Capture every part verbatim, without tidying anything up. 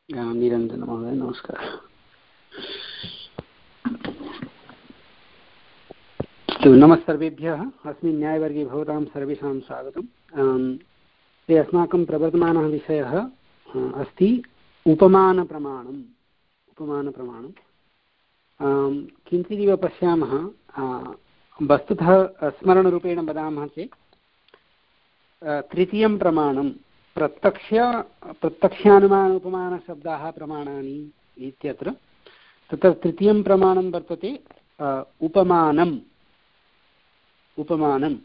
निरञ्जनमहोदय नमस्कारः। नमः सर्वेभ्यः। अस्मिन् न्यायवर्गे भवतां सर्वेषां स्वागतम्। ते अस्माकं प्रवर्तमानः विषयः अस्ति उपमानप्रमाणम्। उपमानप्रमाणं किञ्चिदिव पश्यामः। वस्तुतः स्मरणरूपेण वदामः चेत् तृतीयं प्रमाणं प्रत्यक्ष प्रत्यक्षानुमान उपमानशब्दाः प्रमाणानि इत्यत्र तत्र तृतीयं प्रमाणं वर्तते उपमानम्। उपमानम्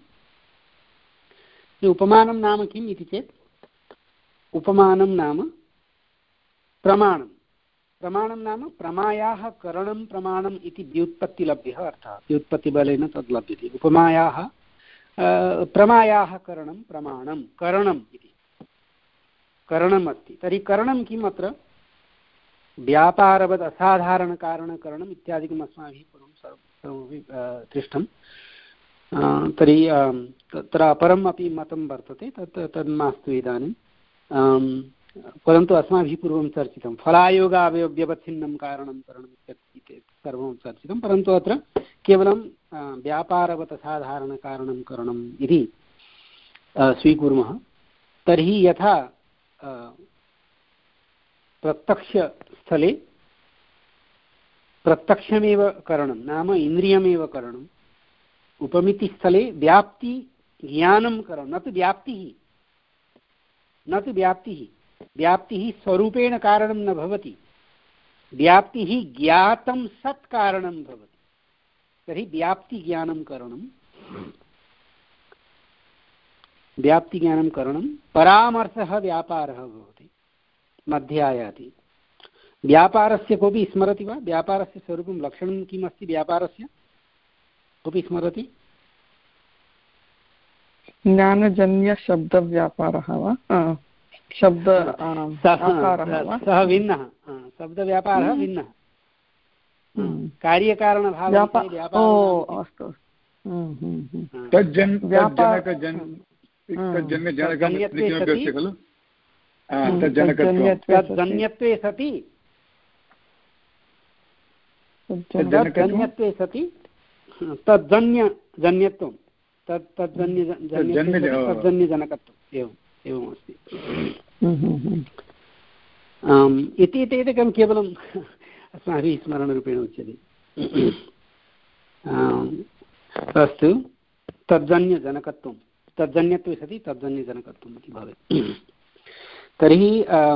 उपमानं नाम किम् इति चेत् उपमानं नाम प्रमाणं। प्रमाणं नाम प्रमायाः करणं प्रमाणम् इति व्युत्पत्तिलभ्यः अर्थः। व्युत्पत्तिबलेन तद् लभ्यते। उपमायाः प्रमायाः करणं प्रमाणं करणम् इति करणम् अस्ति। तर्हि करणं किम् अत्र व्यापारवद् असाधारणकारणकरणम् इत्यादिकम् अस्माभिः पूर्वं सर्वमपि दृष्टं। तर्हि तत्र अपरम् अपि मतं वर्तते तत् तद् मास्तु इदानीं। परन्तु अस्माभिः पूर्वं चर्चितं फलायोगावयव्यवच्छिन्नं कारणं करणम् इति सर्वं चर्चितं। परन्तु अत्र केवलं व्यापारवत् असाधारणकारणं करणम् इति स्वीकुर्मः। तर्हि यथा प्रत्यक्षस्थले प्रत्यक्षमेव करणं नाम इन्द्रियमेव करणम्, उपमितिस्थले व्याप्ति ज्ञानं करणं, न तु व्याप्तिः न तु व्याप्तिः व्याप्तिः स्वरूपेण कारणं न भवति, व्याप्तिः ज्ञातं सत् कारणं भवति। तर्हि व्याप्तिज्ञानं करणं व्याप्तिज्ञानं करणं परामर्शः व्यापारः भवति, मध्ये आयाति। व्यापारस्य कोऽपि स्मरति वा? व्यापारस्य स्वरूपं लक्षणं किम् अस्ति व्यापारस्य? कोऽपि स्मरति? ज्ञानजन्यशब्दव्यापारः वा? शब्द सः भिन्नः। शब्दव्यापारः भिन्नः। कार्यकारणभावः तज्जन्यत्वे सति तज्जन्यत्वे सति तज्जन्यजन्यत्वं तत् तज्जन्यजनकत्वम् एवम् एवमस्ति इति एकं केवलम् अस्माभिः स्मरणरूपेण उच्यते। अस्तु, तज्जन्यजनकत्वं तज्जन्यत्वे सति तज्जन्यजनकत्वम् इति भवेत्। तर्हि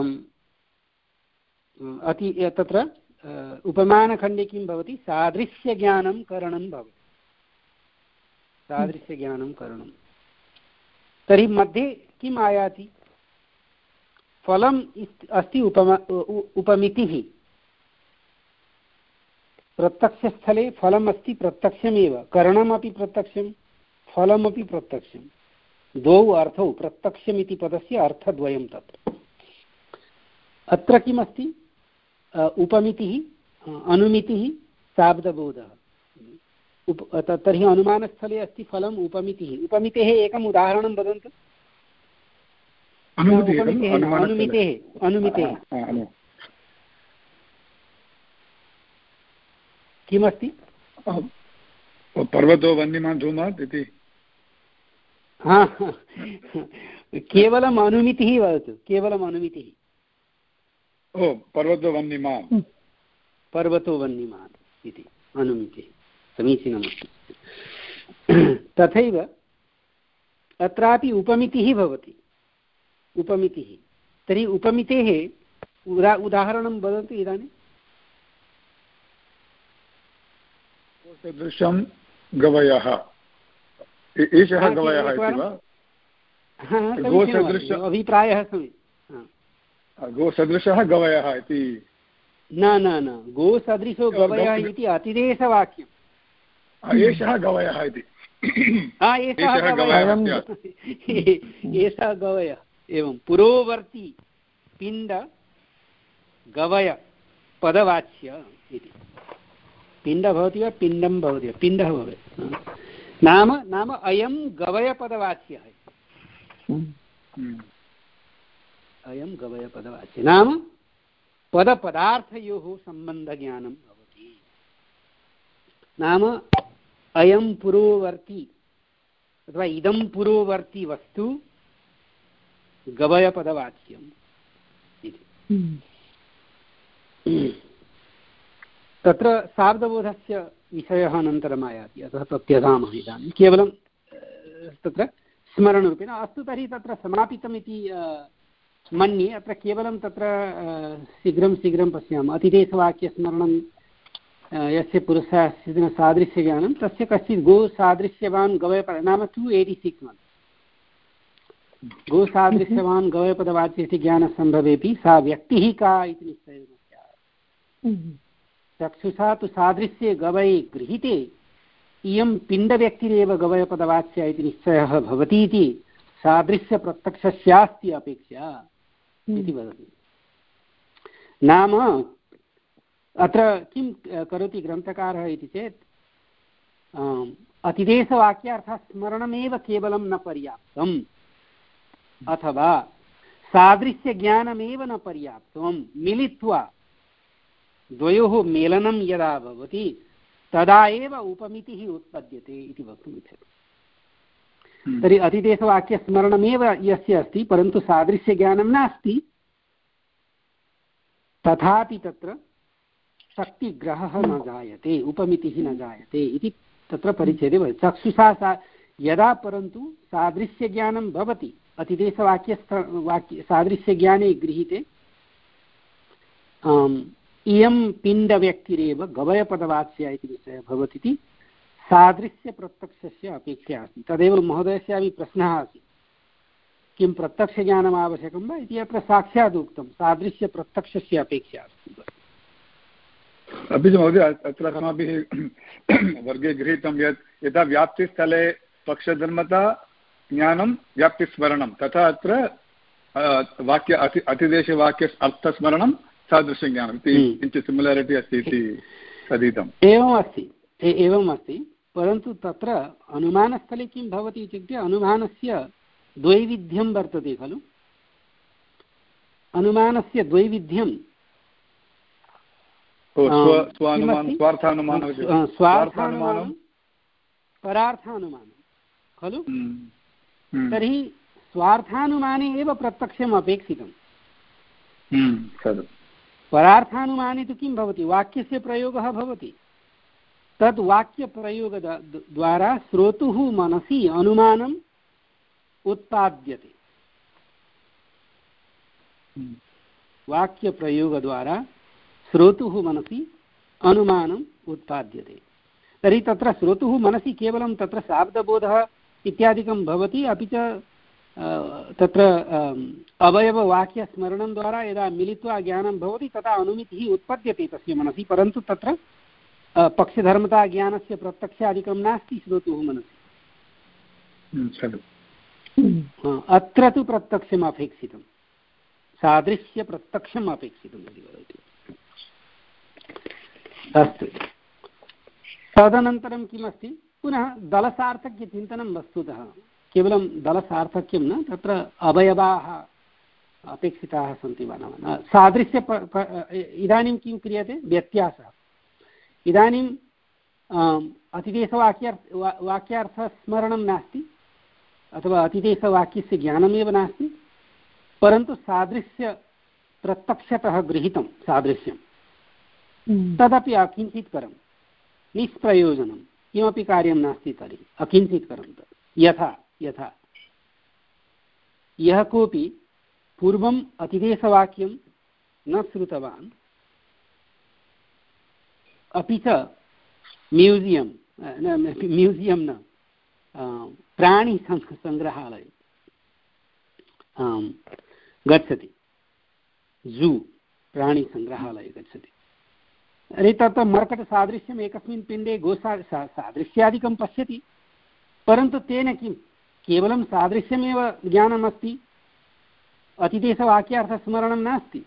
अति तत्र उपमानखण्डे किं भवति? सादृश्यज्ञानं करणं भवति। सादृश्यज्ञानं करणं। तर्हि मध्ये किम् आयाति? फलम् अस्ति उपमा उपमितिः। प्रत्यक्षस्थले फलम् अस्ति, प्रत्यक्षमेव। करणमपि प्रत्यक्षं, फलमपि प्रत्यक्षं। द्वौ अर्थौ प्रत्यक्षमिति पदस्य अर्थद्वयं तत्र। अत्र किमस्ति? उपमितिः, अनुमितिः, शाब्दबोधः। उप तर्हि अनुमानस्थले अस्ति फलम् उपमितिः। उपमितेः एकम् उदाहरणं वदन्तु। अनुमितेः अनुमितेः किमस्ति? पर्वतो वह्निमान् धूमात् इति। हा, केवलम् अनुमितिः वदतु। केवलम् अनुमितिः। ओ पर्वतो वह्निमान् पर्वतो वह्निमान् इति अनुमितिः। समीचीनमस्ति। तथैव अत्रापि उपमितिः भवति। उपमितिः। तर्हि उपमितेः उदा उदाहरणं वदन्तु इदानीं। गोसदृशं गवयः। एषः गवयः इति वा? गोसदृशम् अभिप्रायः समीचीनः। गोसदृशः गवयः इति न न न गोसदृशो गवयः इति अतिदेशवाक्यम्। एषः गवयः इति। एषः गवयः एवं पुरोवर्ती पिण्ड गवय पदवाच्य इति। पिण्ड भवति वा पिण्डं भवति वा? पिण्डः भवेत्। नाम नाम अयं गवयपदवाच्यः। अयं गवयपदवाच्यः नाम पदपदार्थयोः सम्बन्धज्ञानं भवति। नाम अयं पुरोवर्ती अथवा इदं पुरोवर्ती वस्तु गवयपदवाच्यम् इति। तत्र सार्धबोधस्य विषयः अनन्तरम् आयाति, अतः तत्यजामः इदानीं केवलं तत्र स्मरणरूपेण। अस्तु, तर्हि तत्र समापितम् इति मन्ये। अत्र केवलं तत्र शीघ्रं शीघ्रं पश्यामः। अतिदेशवाक्यस्मरणं यस्य पुरस्सः सादृश्यज्ञानं तस्य कश्चित् गोसादृश्यवान् गवयपद नाम टु एय्टि सिक्स् वन् गोसादृश्यवान् गवयपदवाच्यस्य ज्ञानसम्भवेऽपि सा व्यक्तिः का इति निश्चयेन स्यात्। चक्षुषा तु सादृश्ये गवये गृहीते इयं पिण्डव्यक्तिरेव गवयपदवाच्या इति निश्चयः भवति इति सादृश्यप्रत्यक्षस्यास्ति अपेक्षा इति वदति। नाम अत्र किं करोति ग्रन्थकारः इति चेत् अतिदेशवाक्यार्थः स्मरणमेव केवलं न पर्याप्तम् अथवा सादृश्यज्ञानमेव न पर्याप्तं, मिलित्वा द्वयोः मेलनं यदा भवति तदा एव उपमितिः उत्पद्यते इति वक्तुम् इच्छति। तर्हि अतिदेशवाक्यस्मरणमेव यस्य अस्ति परन्तु सादृश्यज्ञानं नास्ति, तथापि तत्र शक्तिग्रहः न जायते, उपमितिः न जायते इति तत्र परिच्छेदे भवति। चक्षुषा सा यदा परन्तु सादृश्यज्ञानं भवति, अतिदेशवाक्यस्थ वाक्य सादृश्यज्ञाने गृहीते इयं पिण्डव्यक्तिरेव गवयपदवाच्या इति विषयः भवतीति सादृश्यप्रत्यक्षस्य अपेक्षा अस्ति। तदेव महोदयस्यापि प्रश्नः आसीत्, किं प्रत्यक्षज्ञानम् आवश्यकं वा इति। अत्र साक्षात् उक्तं सादृश्यप्रत्यक्षस्य अपेक्षा अस्ति। अपि च महोदय अत्र अस्माभिः वर्गे गृहीतं यत् यदा व्याप्तिस्थले पक्षधर्मता ज्ञानं व्याप्तिस्मरणं, तथा अत्र वाक्य अति अतिदेशवाक्य अर्थस्मरणं सादृश्यज्ञानम् इति किञ्चित् सिमिलारिटि अस्ति इति कथितम्। एवम् अस्ति एवम् अस्ति परन्तु तत्र अनुमानस्थले किं भवति इत्युक्ते अनुमानस्य द्वैविध्यं वर्तते खलु। अनुमानस्य द्वैविध्यं स्वार्थानुमानं परार्थानुमानं खलु। तर्हि स्वार्थानुमाने एव प्रत्यक्षम् अपेक्षितं। परार्थानुमाने तु किं भवति, वाक्यस्य प्रयोगः भवति। तद् वाक्यप्रयोगद्वारा श्रोतुः मनसि अनुमानम् उत्पाद्यते। वाक्यप्रयोगद्वारा श्रोतुः मनसि अनुमानम् उत्पाद्यते। तर्हि तत्र श्रोतुः मनसि केवलं तत्र शाब्दबोधः इत्यादिकं भवति, अपि च तत्र अवयववाक्यस्मरणं द्वारा यदा मिलित्वा ज्ञानं भवति तदा अनुमितिः उत्पद्यते तस्य मनसि, परन्तु तत्र पक्षधर्मता ज्ञानस्य प्रत्यक्षादिकं नास्ति श्रोतुः मनसि। अत्र तु प्रत्यक्षम् अपेक्षितं, सादृश्यप्रत्यक्षम् अपेक्षितम् इति वदति। अस्तु, तदनन्तरं किमस्ति, पुनः दलसार्थक्यचिन्तनं। वस्तुतः केवलं दलसार्थक्यं न, तत्र अवयवाः अपेक्षिताः सन्ति वा न। सादृश्य इदानीं किं क्रियते, व्यत्यासः। इदानीं अतिदेशवाक्यार्थ वाक्यार्थस्मरणं नास्ति अथवा अतिदेशवाक्यस्य ज्ञानमेव नास्ति, परन्तु सादृश्य प्रत्यक्षतः गृहीतं सादृश्यं, तदपि अकिञ्चित्करं, निष्प्रयोजनं, किमपि कार्यं नास्ति तर्हि अकिञ्चित्करं। तत् यथा यथा यः कोऽपि पूर्वम् अतिदेशवाक्यं न श्रुतवान्, अपि च म्यूसियं म्यूसियं न प्राणिसङ्ग्रहालये गच्छति, ज़ू प्राणिसङ्ग्रहालये गच्छति। अरे तत्र मर्कटसादृश्यम् एकस्मिन् पिण्डे गोसा सादृश्यादिकं पश्यति, परन्तु तेन किं केवलं सादृश्यमेव ज्ञानमस्ति, अतिदेशवाक्यार्थस्मरणं नास्ति,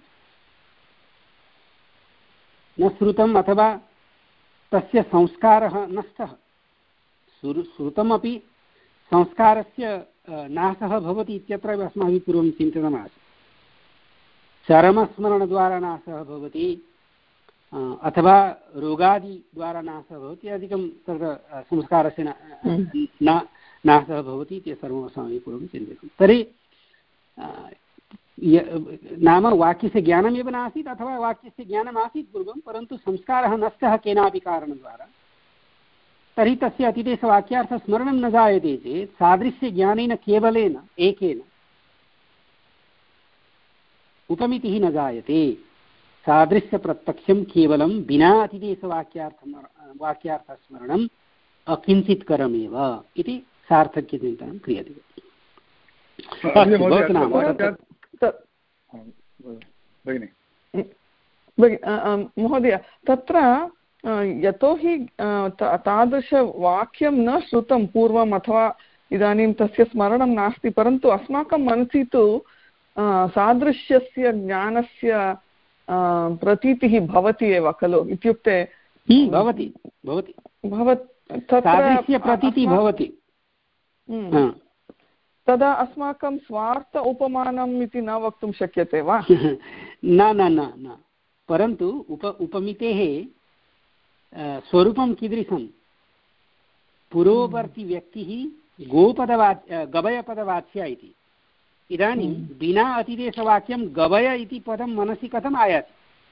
न श्रुतम् अथवा तस्य संस्कारः नष्टः। श्रुतमपि संस्कारस्य नाशः भवति इत्यत्र अस्माभिः पूर्वं चिन्तितमासीत्। चरमस्मरणद्वारा नाशः भवति अथवा रोगादिद्वारा नाशः भवति अधिकं तत्र संस्कारस्य न नाशः भवति इति सर्वम् अस्माभिः पूर्वं चिन्तितं। तर्हि नाम वाक्यस्य ज्ञानमेव नासीत् अथवा वाक्यस्य ज्ञानम् आसीत् पूर्वं परन्तु संस्कारः नष्टः केनापि कारणद्वारा, तर्हि तस्य अतिदेशवाक्यार्थस्मरणं न जायते चेत् सादृश्यज्ञानेन केवलेन एकेन उपमितिः न जायते। सादृश्यप्रत्यक्षं केवलं विना अतिदेशवाक्यार्थं वाक्यार्थस्मरणम् अकिञ्चित्करमेव इति सार्थक्यचिन्तनं क्रियते। महोदय, तत्र यतोहि तादृशवाक्यं न श्रुतं पूर्वम् अथवा इदानीं तस्य स्मरणं नास्ति, परन्तु अस्माकं मनसि तु सादृश्यस्य ज्ञानस्य प्रतीतिः भवति एव खलु, इत्युक्ते भवति भवति तत्र प्रतीतिः भवति। तदा अस्माकं स्वार्थ उपमानम् इति न वक्तुं शक्यते वा? न न न न परन्तु उप उपमितेः स्वरूपं कीदृशं? पुरोवर्तिव्यक्तिः गोपदवाच्य गवयपदवाच्या इति। इदानीं विना अतिदेशवाक्यं गवय इति पदं मनसि कथम् आयाति?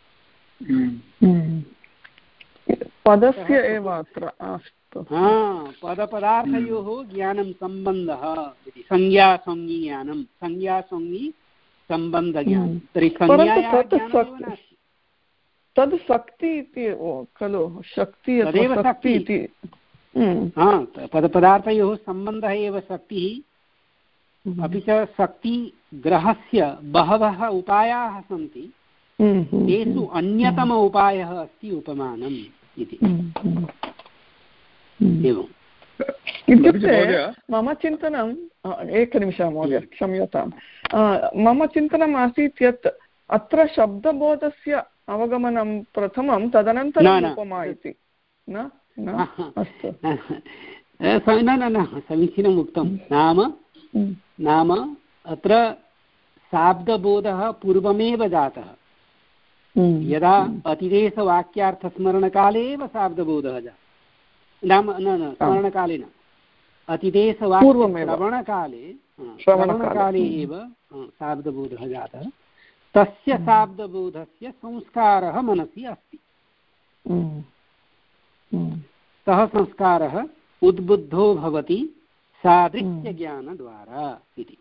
पदस्य एव अत्र हा पदपदार्थयोः ज्ञानं सम्बन्धः इति संज्ञा संज्ञी ज्ञानं संज्ञा संज्ञी सम्बन्धज्ञानं। तर्हि संज्ञायाः ज्ञानमेव नास्ति, तद् शक्ति इति खलु, शक्ति तदेव शक्ति इति। हा पदपदार्थयोः सम्बन्धः एव शक्तिः। अपि च शक्तिग्रहस्य बहवः उपायाः सन्ति, तेषु अन्यतम उपायः अस्ति उपमानम् इति। एवं इत्युक्ते मम चिन्तनं, एकनिमिषः महोदय क्षम्यतां, मम चिन्तनम् आसीत् यत् अत्र शब्दबोधस्य अवगमनं प्रथमं तदनन्तरम् उपमा इति। न अस्तु न न न समीचीनम् उक्तं। नाम नाम अत्र शाब्दबोधः पूर्वमेव जातः। यदा अतिदेशवाक्यार्थस्मरणकाले एव शाब्दबोधः जातः, नाम न न स्मरणकाले न, अतिदेशवाक्यश्रवणकाले श्रवणकाले एव शाब्दबोधः जातः। तस्य शाब्दबोधस्य संस्कारः मनसि अस्ति। सः संस्कारः उद्बुद्धो भवति सादृश्यज्ञानद्वारा इति।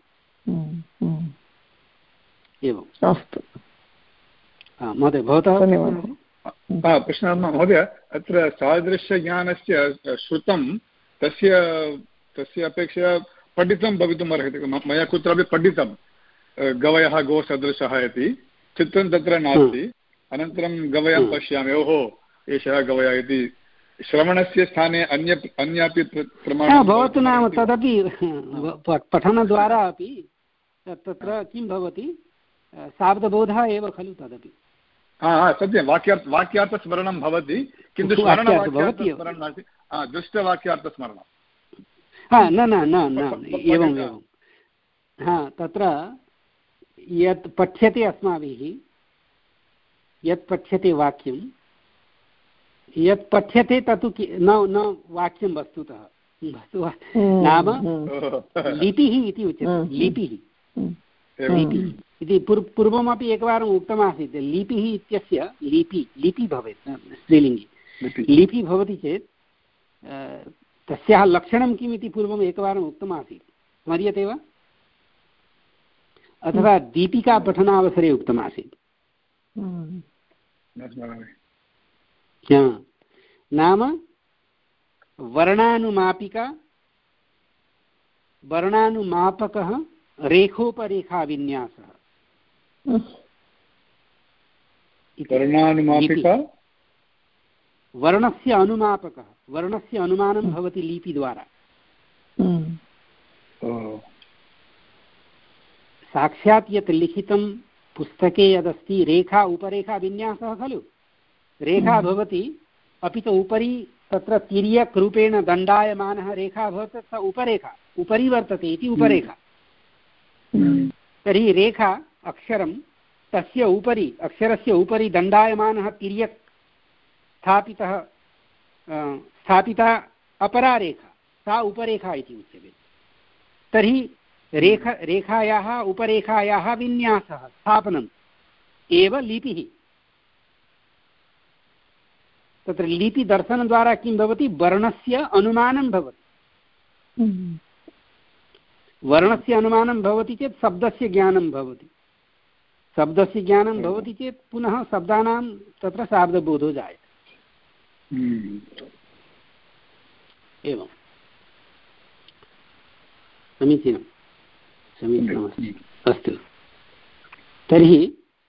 एवम् अस्तु महोदय, भवतः प्रश्नः महोदय, अत्र सादृश्यज्ञानस्य श्रुतं तस्य तस्य अपेक्षया पठितं भवितुम् अर्हति। मया कुत्रापि पठितं गवयः गोसदृशः इति, चित्रं तत्र नास्ति। अनन्तरं गवयं पश्यामि, ओहो एषः गवयः इति। श्रवणस्य स्थाने अन्य अन्यापि प्रमाणं भवतु, नाम तदपि पठनद्वारा अपि तत्र किं भवति, शाब्दबोधः एव खलु तदपि। हा सत्यं, वाक्यार्थ वाक्यार्थस्मरणं भवति, किन्तु स्मरणवाक्यार्थस्मरणं नास्ति, दृष्टवाक्यार्थस्मरणं। हा न न न न एवम् एवं। हा तत्र यत् पठ्यते अस्माभिः, यत् पठ्यते वाक्यं, यत् पठ्यते तत्तु न न वाक्यं वस्तुतः वस्तु नाम लिपिः इति उच्यते। लिपिः लिपिः इति पूर्वमपि एकवारम् उक्तमासीत्। लिपिः इत्यस्य लिपि लिपि भवेत् स्त्रीलिङ्गे। लिपि भवति चेत् तस्याः लक्षणं किम् इति पूर्वम् एकवारम् उक्तमासीत्, स्मर्यते वा? अथवा दीपिका पठनावसरे उक्तमासीत्। नाम वर्णानुमापिका वर्णानुमापकः रेखोपरेखाविन्यासः। वर्णानुमापिका वर्णस्य अनुमापकः, वर्णस्य अनुमानं भवति लिपिद्वारा। साक्षात् यत् लिखितं पुस्तके यदस्ति रेखा उपरेखा विन्यासः खलु। रेखा भवति, अपि च उपरि तत्र तिर्यक्रूपेण दण्डायमानः रेखा भवति, स उपरेखा उपरि वर्तते इति उपरेखा। तर्हि रेखा अक्षरं तस्य उपरि अक्षरस्य उपरि दण्डायमानः तिर्यक् स्थापितः स्थापिता अपरा रेखा सा उपरेखा इति उच्यते। तर्हि रेखा रेखायाः उपरेखायाः विन्यासः स्थापनम् एव लिपिः। तत्र लिपिदर्शनद्वारा किं भवति, वर्णस्य अनुमानं भवति। वर्णस्य अनुमानं भवति चेत् शब्दस्य ज्ञानं भवति, शब्दस्य ज्ञानं भवति चेत् पुनः शब्दानां तत्र शाब्दबोधो जायते। एवं समीचीनं समीचीनमस्ति। अस्तु, तर्हि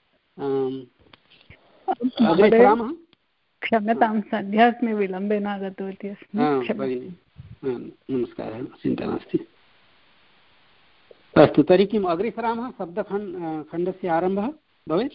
अग्रे सरामः। क्षम्यतां, सन्ध्यास्मि, विलम्बेन आगतवती अस्मि। भगिनि नमस्कारः, चिन्ता नास्ति। अस्तु, तर्हि किम् अग्रे सरामः। शब्दखण्ड खण्डस्य आरम्भः भवेत्।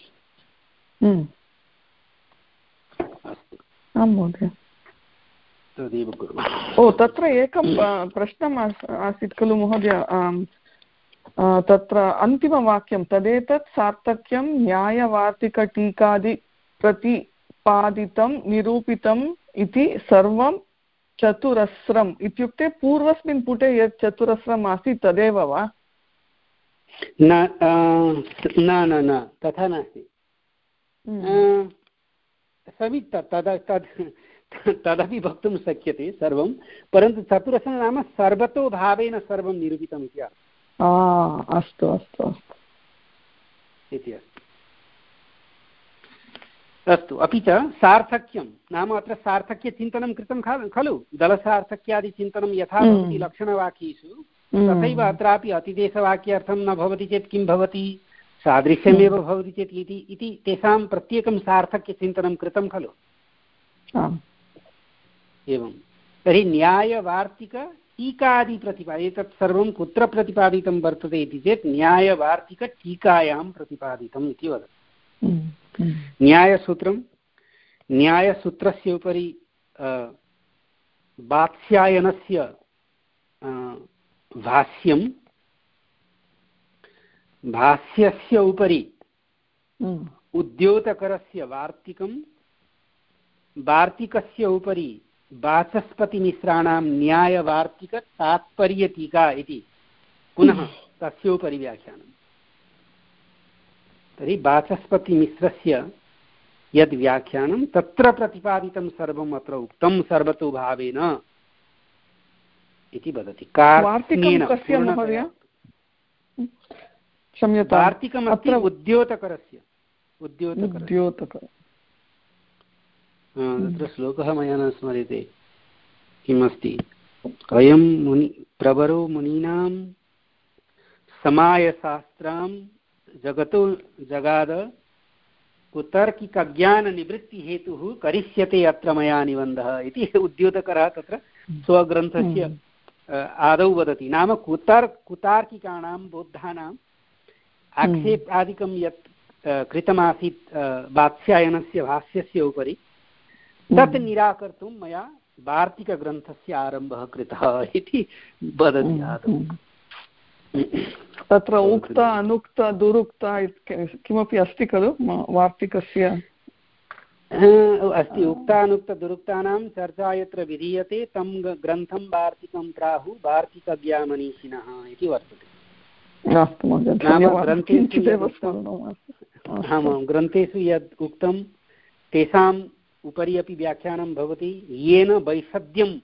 अस्तु, आं महोदय, तदेव कुर्मः। ओ तत्र एकं प्रश्नम् आसीत् खलु महोदय, तत्र अन्तिमवाक्यं तदेतत् सार्थक्यं न्यायवार्तिकटीकादि प्रतिपादितं निरूपितम् इति सर्वं चतुरस्रम् इत्युक्ते पूर्वस्मिन् पुटे यत् चतुरस्रम् आसीत् तदेव वा? न न न तथा नास्ति। समीप तद् तद् तदपि वक्तुं शक्यते सर्वं, परन्तु चतुरस्रं नाम सर्वतो भावेन सर्वं निरूपितम् इति अर्थः। अस्तु अस्तु अस्तु इति अस्ति। अस्तु, अपि च सार्थक्यं नाम अत्र सार्थक्यचिन्तनं कृतं खलु, दलसार्थक्यादिचिन्तनं यथा भवति लक्षणवाक्येषु तथैव अत्रापि अतिदेशवाक्यार्थं न भवति चेत् किं भवति, सादृश्यमेव भवति चेत् इति इति तेषां प्रत्येकं सार्थक्यचिन्तनं कृतं खलु। एवं तर्हि न्यायवार्तिकटीकादि एतत् सर्वं कुत्र प्रतिपादितं वर्तते इति चेत् न्यायवार्तिकटीकायां प्रतिपादितम् इति वदति। न्यायसूत्रं, न्यायसूत्रस्य उपरि वात्स्यायनस्य भाष्यं, भाष्यस्य उपरि उद्योतकरस्य वार्तिकं, वार्तिकस्य उपरि वाचस्पतिमिश्राणां न्यायवार्तिकतात्पर्यटीका इति पुनः तस्योपरि व्याख्यानं। तर्हि वाचस्पतिमिश्रस्य यद् व्याख्यानं तत्र प्रतिपादितं सर्वम् अत्र उक्तं सर्वतो भावेन इति वदति। वार्तिकमस्ति उद्योतकरस्य उद्योतकर तत्र श्लोकः मया न स्मर्यते किमस्ति। अयं मुनि प्रवरो मुनीनां समायशास्त्रां जगतो जगाद कुतर्किकज्ञाननिवृत्तिहेतुः करिष्यते अत्र मया निबन्धः इति उद्योतकरः तत्र स्वग्रन्थस्य आदौ वदति। नाम कुतार् कुतार्किकाणां बौद्धानाम् आक्षेपादिकं यत् कृतमासीत् वात्स्यायनस्य भाष्यस्य उपरि तत् निराकर्तुं मया वार्तिकग्रन्थस्य आरम्भः कृतः इति वदति आदौ। तत्र उक्त अनुक्त दुरुक्त किमपि अस्ति खलु वार्तिकस्य? अस्ति, उक्तानुक्तदुरुक्तानां चर्चा यत्र विधीयते तं ग्रन्थं वार्तिकं प्राहुः वार्तिकज्ञामनीषिणः इति वर्तते। आमां ग्रन्थेषु यद् उक्तं तेषाम् उपरि अपि व्याख्यानं भवति, येन वैषद्यं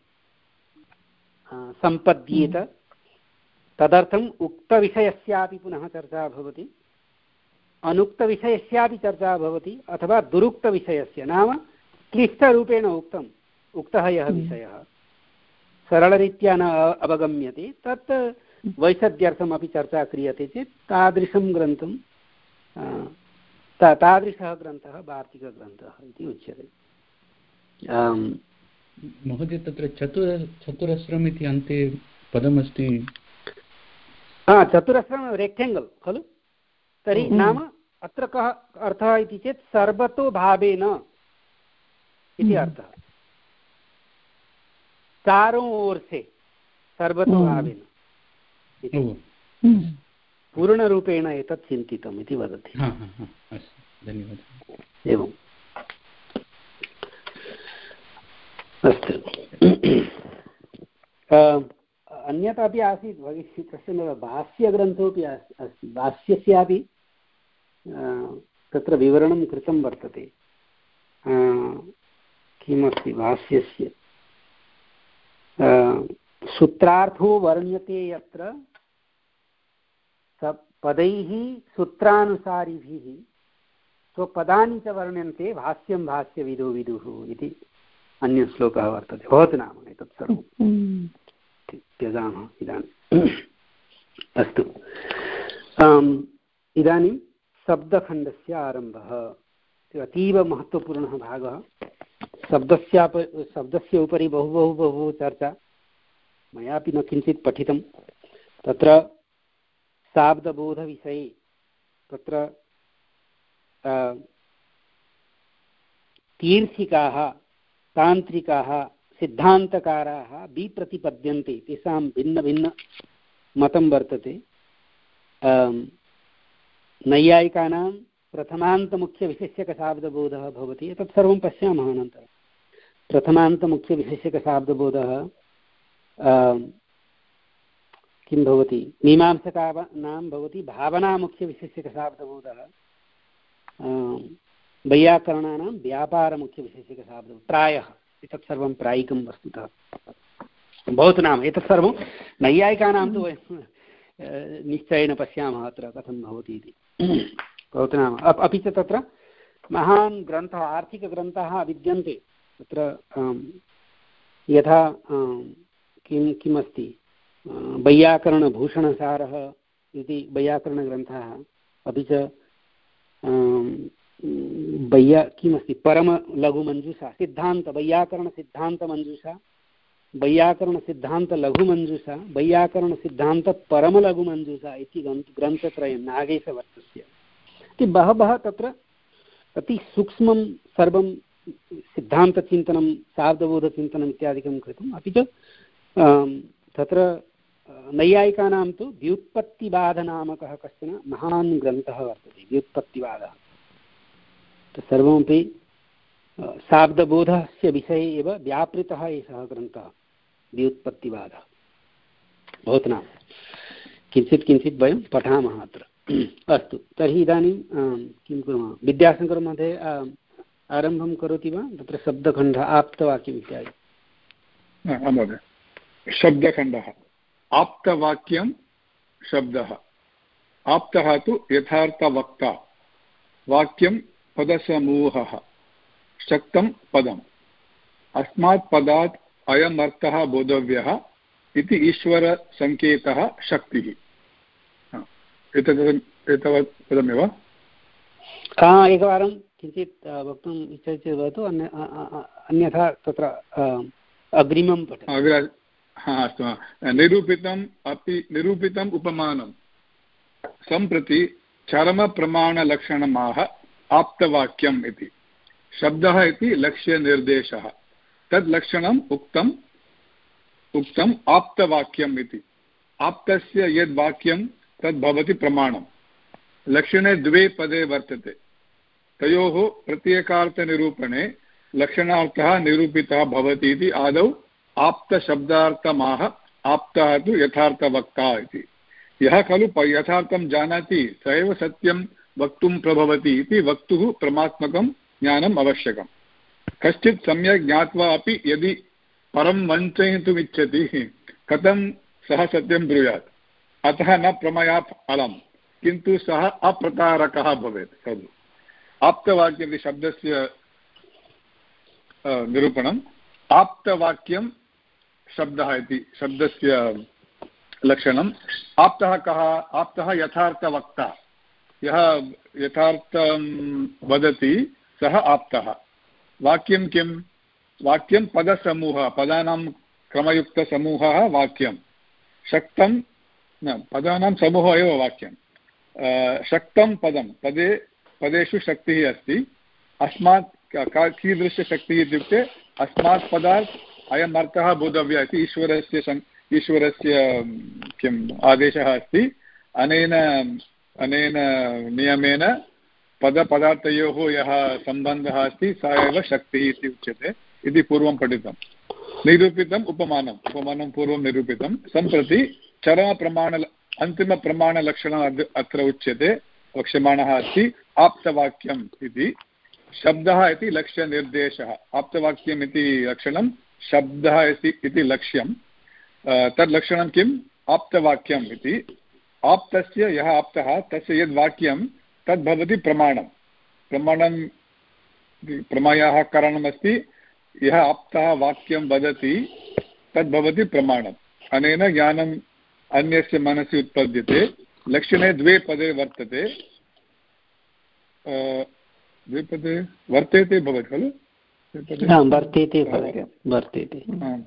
सम्पद्येत तदर्थम् उक्तविषयस्यापि पुनः चर्चा भवति, अनुक्तविषयस्यापि चर्चा भवति, अथवा दुरुक्तविषयस्य नाम क्लिष्टरूपेण उक्तम् उक्तः यः विषयः सरलरीत्या न अवगम्यते तत् वैषद्यर्थमपि चर्चा क्रियते चेत् तादृशं ग्रन्थं तादृशः ग्रन्थः वार्तिकग्रन्थः इति उच्यते। महोदय, तत्र चतुर चतुरस्रम् इति अन्ते पदमस्ति। हा, चतुरस्रं रेक्टेङ्गल् खलु। तर्हि नाम अत्र कः अर्थः इति चेत् सर्वतो भावेन इति अर्थः। चारों ओर से सर्वतो भावेन। पूर्णरूपेण एतत् चिन्तितम् इति वदति। अस्तु, धन्यवादः। एवम् अस्तु। अन्यत् अपि आसीत् भगिनी, कश्चन भाष्यग्रन्थोऽपि अस्ति। भाष्यस्यापि तत्र विवरणं कृतं वर्तते। किमस्ति भाष्यस्य? सूत्रार्थो वर्ण्यते यत्र पदैः सूत्रानुसारिभिः स्वपदानि च वर्ण्यन्ते भाष्यं भाष्यविदो विदुः इति अन्यश्लोकः वर्तते। भवतु नाम एतत् सर्वं त्यजामः इदानीम्। अस्तु, इदानीं शब्दखण्डस्य आरम्भः अतीव महत्त्वपूर्णः भागः। शब्दस्याप शब्दस्य उपरि बहु बहु बहु चर्चा, मयापि न किञ्चित् पठितं। तत्र शाब्दबोधविषये तत्र तीर्थिकाः, तान्त्रिकाः, सिद्धान्तकाराः विप्रतिपद्यन्ते, तेषां भिन्नभिन्नमतं वर्तते। नैयायिकानां प्रथमान्तमुख्यविशेष्यकशाब्दबोधः भवति, एतत् सर्वं पश्यामः अनन्तरं। प्रथमान्तमुख्यविशेष्यकशाब्दबोधः किं भवति? मीमांसकानां भवति भावनामुख्यविशेष्यकशाब्दबोधः, वैयाकरणानां व्यापारमुख्यविशेष्यकशाब्दबोधः। प्रायः एतत् सर्वं प्रायिकं वस्तुतः। भवतु नाम एतत् सर्वं नैयायिकानां तु वयं निश्चयेन पश्यामः अत्र कथं भवति इति। भवतु नाम अपि च तत्र महान् ग्रन्थः, आर्थिकग्रन्थाः विद्यन्ते। तत्र यथा किं किमस्ति, वैयाकरणभूषणसारः इति वैयाकरणग्रन्थः, अपि च वैया किमस्ति परमलघुमञ्जूषा, सिद्धान्त वैयाकरणसिद्धान्तमञ्जूषा, वैयाकरणसिद्धान्तलघुमञ्जूषा, वैयाकरणसिद्धान्तपरमलघुमञ्जूषा इति ग्रन्थत्रयं नागेशवर्तस्य इति बहवः तत्र अति सूक्ष्मं सर्वं सिद्धान्तचिन्तनं, शाब्दबोधचिन्तनम् इत्यादिकं कृतम्। अपि च तत्र नैयायिकानां तु व्युत्पत्तिवादनामकः कश्चन महान् ग्रन्थः वर्तते। व्युत्पत्तिवादः सर्वमपि शाब्दबोधस्य विषये एव व्यापृतः एषः ग्रन्थः, व्युत्पत्तिवादः। भवतु नाम किञ्चित् किञ्चित् वयं पठामः अत्र। अस्तु, तर्हि इदानीं किं कुर्मः? विद्याशङ्करमहोदय आरम्भं करोति वा? तत्र शब्दखण्डः, आप्तवाक्यम् इत्यादि। महोदय, शब्दखण्डः आप्तवाक्यं शब्दः। आप्तः तु यथार्थवक्ता, वाक्यं पदसमूहः, शक्तं पदम्। अस्मात् पदात् अयमर्थः बोधव्यः इति ईश्वरसङ्केतः शक्तिः। एतद् एतावत् पदमेव। एकवारं किञ्चित् वक्तुम् इच्छति चेत् वदतु, अन्यथा तत्र अग्रिमं पठतु। हा अस्तु। निरूपितम् अपि निरूपितम् उपमानं सम्प्रति चरमप्रमाणलक्षणमाह आप्तवाक्यम् इति। शब्दः इति लक्ष्यनिर्देशः, तद् लक्षणम् उक्तम् उक्तम् आप्तवाक्यम् इति। आप्तस्य यद् वाक्यं तद् भवति प्रमाणं। लक्षणे द्वे पदे वर्तते, तयोः प्रत्येकार्थनिरूपणे लक्षणार्थः निरूपितः भवति इति आदौ आप्तशब्दार्थमाह। आप्तः तु यथार्थवक्ता इति। यः खलु यथार्थं जानाति स एव सत्यं वक्तुं प्रभवति इति वक्तुः परमात्मकं ज्ञानम् आवश्यकम्। कश्चित् सम्यक् ज्ञात्वा अपि यदि परं वञ्चयितुम् इच्छति, कथं सः सत्यं ब्रूयात्? अतः न प्रमयात् अलम्, किन्तु सः अप्रतारकः भवेत् खलु। आप्तवाक्यं शब्दस्य निरूपणम्। आप्तवाक्यं शब्दः इति शब्दस्य लक्षणम्। आप्तः कः? आप्तः यथार्थवक्ता, यः यथार्थं वदति सः आप्तः। वाक्यं किं? वाक्यं पदसमूहः, पदानां क्रमयुक्तसमूहः वाक्यं। शक्तं न, पदानां समूहः एव वाक्यं। शक्तं पदं, पदे पदेषु शक्तिः अस्ति। अस्मात् कीदृशशक्तिः इत्युक्ते अस्मात् पदात् अयम् अर्थः बोधव्यः इति ईश्वरस्य ईश्वरस्य किम् आदेशः अस्ति। अनेन अनेन नियमेन पदपदार्थयोः यः सम्बन्धः अस्ति सा एव शक्तिः इति उच्यते इति पूर्वं पठितं। निरूपितम् उपमानम् उपमानं पूर्वं निरूपितं। सम्प्रति चरमप्रमाण अन्तिमप्रमाणलक्षणम् अत्र उच्यते वक्ष्यमाणः अस्ति आप्तवाक्यम् इति। शब्दः इति लक्ष्यनिर्देशः, आप्तवाक्यम् इति लक्षणं, शब्दः इति लक्ष्यं। तद् लक्षणं किम्? आप्तवाक्यम् इति। आप्तस्य यः आप्तः तस्य यद् वाक्यं तद् भवति प्रमाणं। प्रमाणं प्रमायाः कारणमस्ति, यः आप्तः वाक्यं वदति तद् भवति प्रमाणम्। अनेन ज्ञानम् अन्यस्य मनसि उत्पद्यते। लक्षणे द्वे पदे वर्तते, द्वे पदे वर्तेते भवति खलु? वर्तेते वर्तेते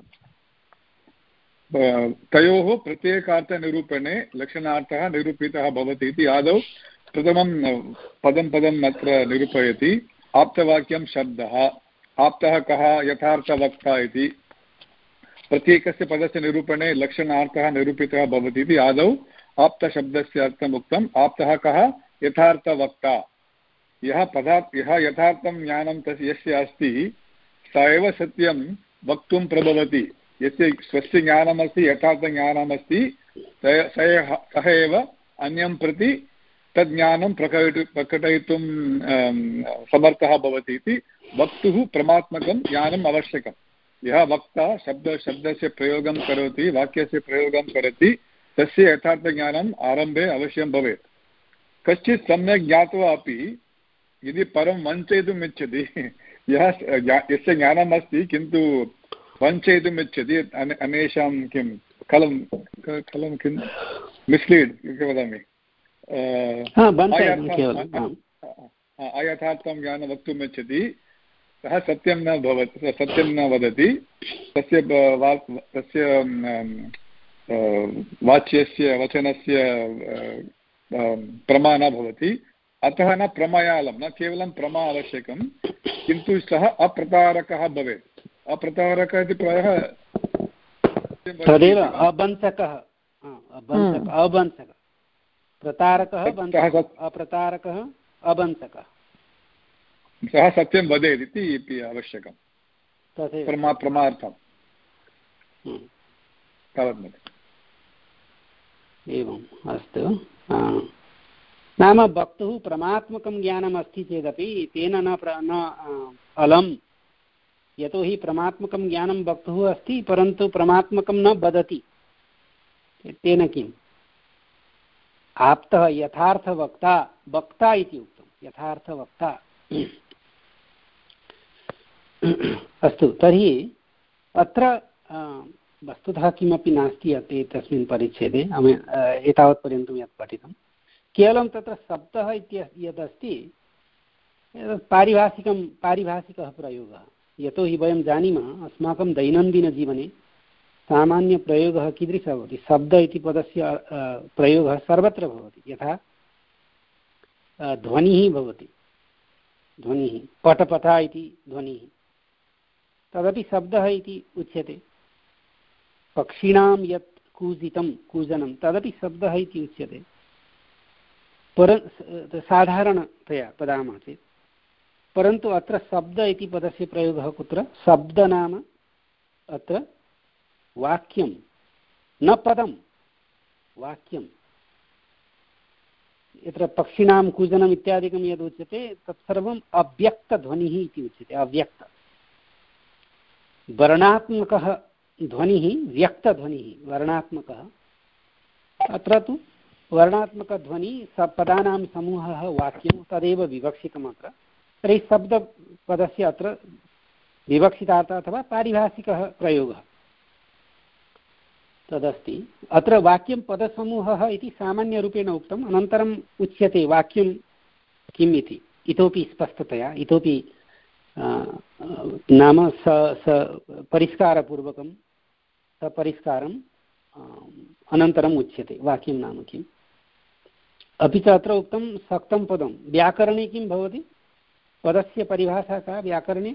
तयोः प्रत्येकार्थनिरूपणे लक्षणार्थः निरूपितः भवति इति आदौ प्रथमं पदं पदम् अत्र निरूपयति। आप्तवाक्यं शब्दः, आप्तः कः? यथार्थवक्ता इति। प्रत्येकस्य पदस्य निरूपणे लक्षणार्थः निरूपितः भवति इति आदौ आप्तशब्दस्य अर्थम् उक्तम्। आप्तः कः? यथार्थवक्ता। यः पदार्थ यः यथार्थं ज्ञानं तस्य यस्य अस्ति स एव सत्यं वक्तुं प्रभवति। यस्य स्वस्य ज्ञानमस्ति, यथार्थज्ञानमस्ति, सः एव अन्यं प्रति तद् ज्ञानं प्रकटि प्रकटयितुं समर्थः भवति इति वक्तुः परमात्मकं ज्ञानम् आवश्यकं। यः वक्ता शब्द शब्दस्य प्रयोगं करोति, वाक्यस्य प्रयोगं करोति, तस्य यथार्थज्ञानम् आरम्भे अवश्यं भवेत्। कश्चित् सम्यक् ज्ञात्वा अपि यदि परं वञ्चयितुम् इच्छति, यः यस्य ज्ञानम् अस्ति किन्तु वञ्चयितुम् इच्छति, अन्येषां किं कलं कलं किं मिस्लीड् वदामि, अयथार्थं ज्ञानं वक्तुम् इच्छति, सः सत्यं न भवति, सत्यं न वदति, तस्य तस्य वाच्यस्य वचनस्य प्रमा न भवति। अतः न प्रमायालं, न केवलं प्रमा आवश्यकं, किन्तु सः अप्रतारकः भवेत्। अप्रतारकः इति प्रायः तदेव अबन्धकः, अबन्धकः, प्रतारकः अप्रतारकः अबन्धकः, सः सत्यं वदेत् इति आवश्यकं प्रमा प्रमार्थं। तावत् एवम् अस्तु। नाम वक्तुः परमात्मकं ज्ञानम् अस्ति चेदपि तेन न प्र न अलं, यतोहि परमात्मकं ज्ञानं वक्तुः अस्ति परन्तु परमात्मकं न वदति। तेन किम्? आप्तः यथार्थवक्ता, वक्ता इति उक्तं, यथार्थवक्ता। अस्तु, तर्हि अत्र वस्तुतः किमपि नास्ति अपि तस्मिन् परिच्छेदे, एतावत्पर्यन्तं यत् पठितं। केवलं तत्र शब्दः इति यदस्ति पारिभाषिकं पारिभाषिकः प्रयोगः। यतोहि वयं जानीमः अस्माकं दैनन्दिनजीवने सामान्यप्रयोगः कीदृशः भवति। शब्द इति पदस्य प्रयोगः सर्वत्र भवति। यथा ध्वनिः भवति, ध्वनिः पटपटा इति ध्वनिः, तदपि शब्दः इति उच्यते। पक्षिणां यत् कूजितं कूजनं तदपि शब्दः इति उच्यते। पर साधारणतया वदामः चेत्, परन्तु अत्र शब्द इति पदस्य प्रयोगः कुत्र? शब्द नाम अत्र वाक्यं, न पदं, वाक्यं। यत्र पक्षिणां कूजनम् इत्यादिकं यद् उच्यते तत्सर्वम् अव्यक्तध्वनिः इति उच्यते। अव्यक्त वर्णात्मकः ध्वनिः, व्यक्तध्वनिः वर्णात्मकः। अत्र तु वर्णात्मकध्वनिः पदानां समूहः वाक्यं, तदेव विवक्षितम् अत्र। तर्हि शब्दपदस्य अत्र विवक्षितार्थः अथवा पारिभाषिकः प्रयोगः तदस्ति। अत्र वाक्यं पदसमूहः इति सामान्यरूपेण उक्तम्, अनन्तरम् उच्यते वाक्यं किम् इति इतोपि स्पष्टतया, इतोपि नाम स स परिष्कारपूर्वकं सपरिष्कारम् अनन्तरम् उच्यते वाक्यं नाम किम्। अपि च अत्र उक्तं सक्तं पदं। व्याकरणे किं भवति? पदस्य परिभाषा का व्याकरणे?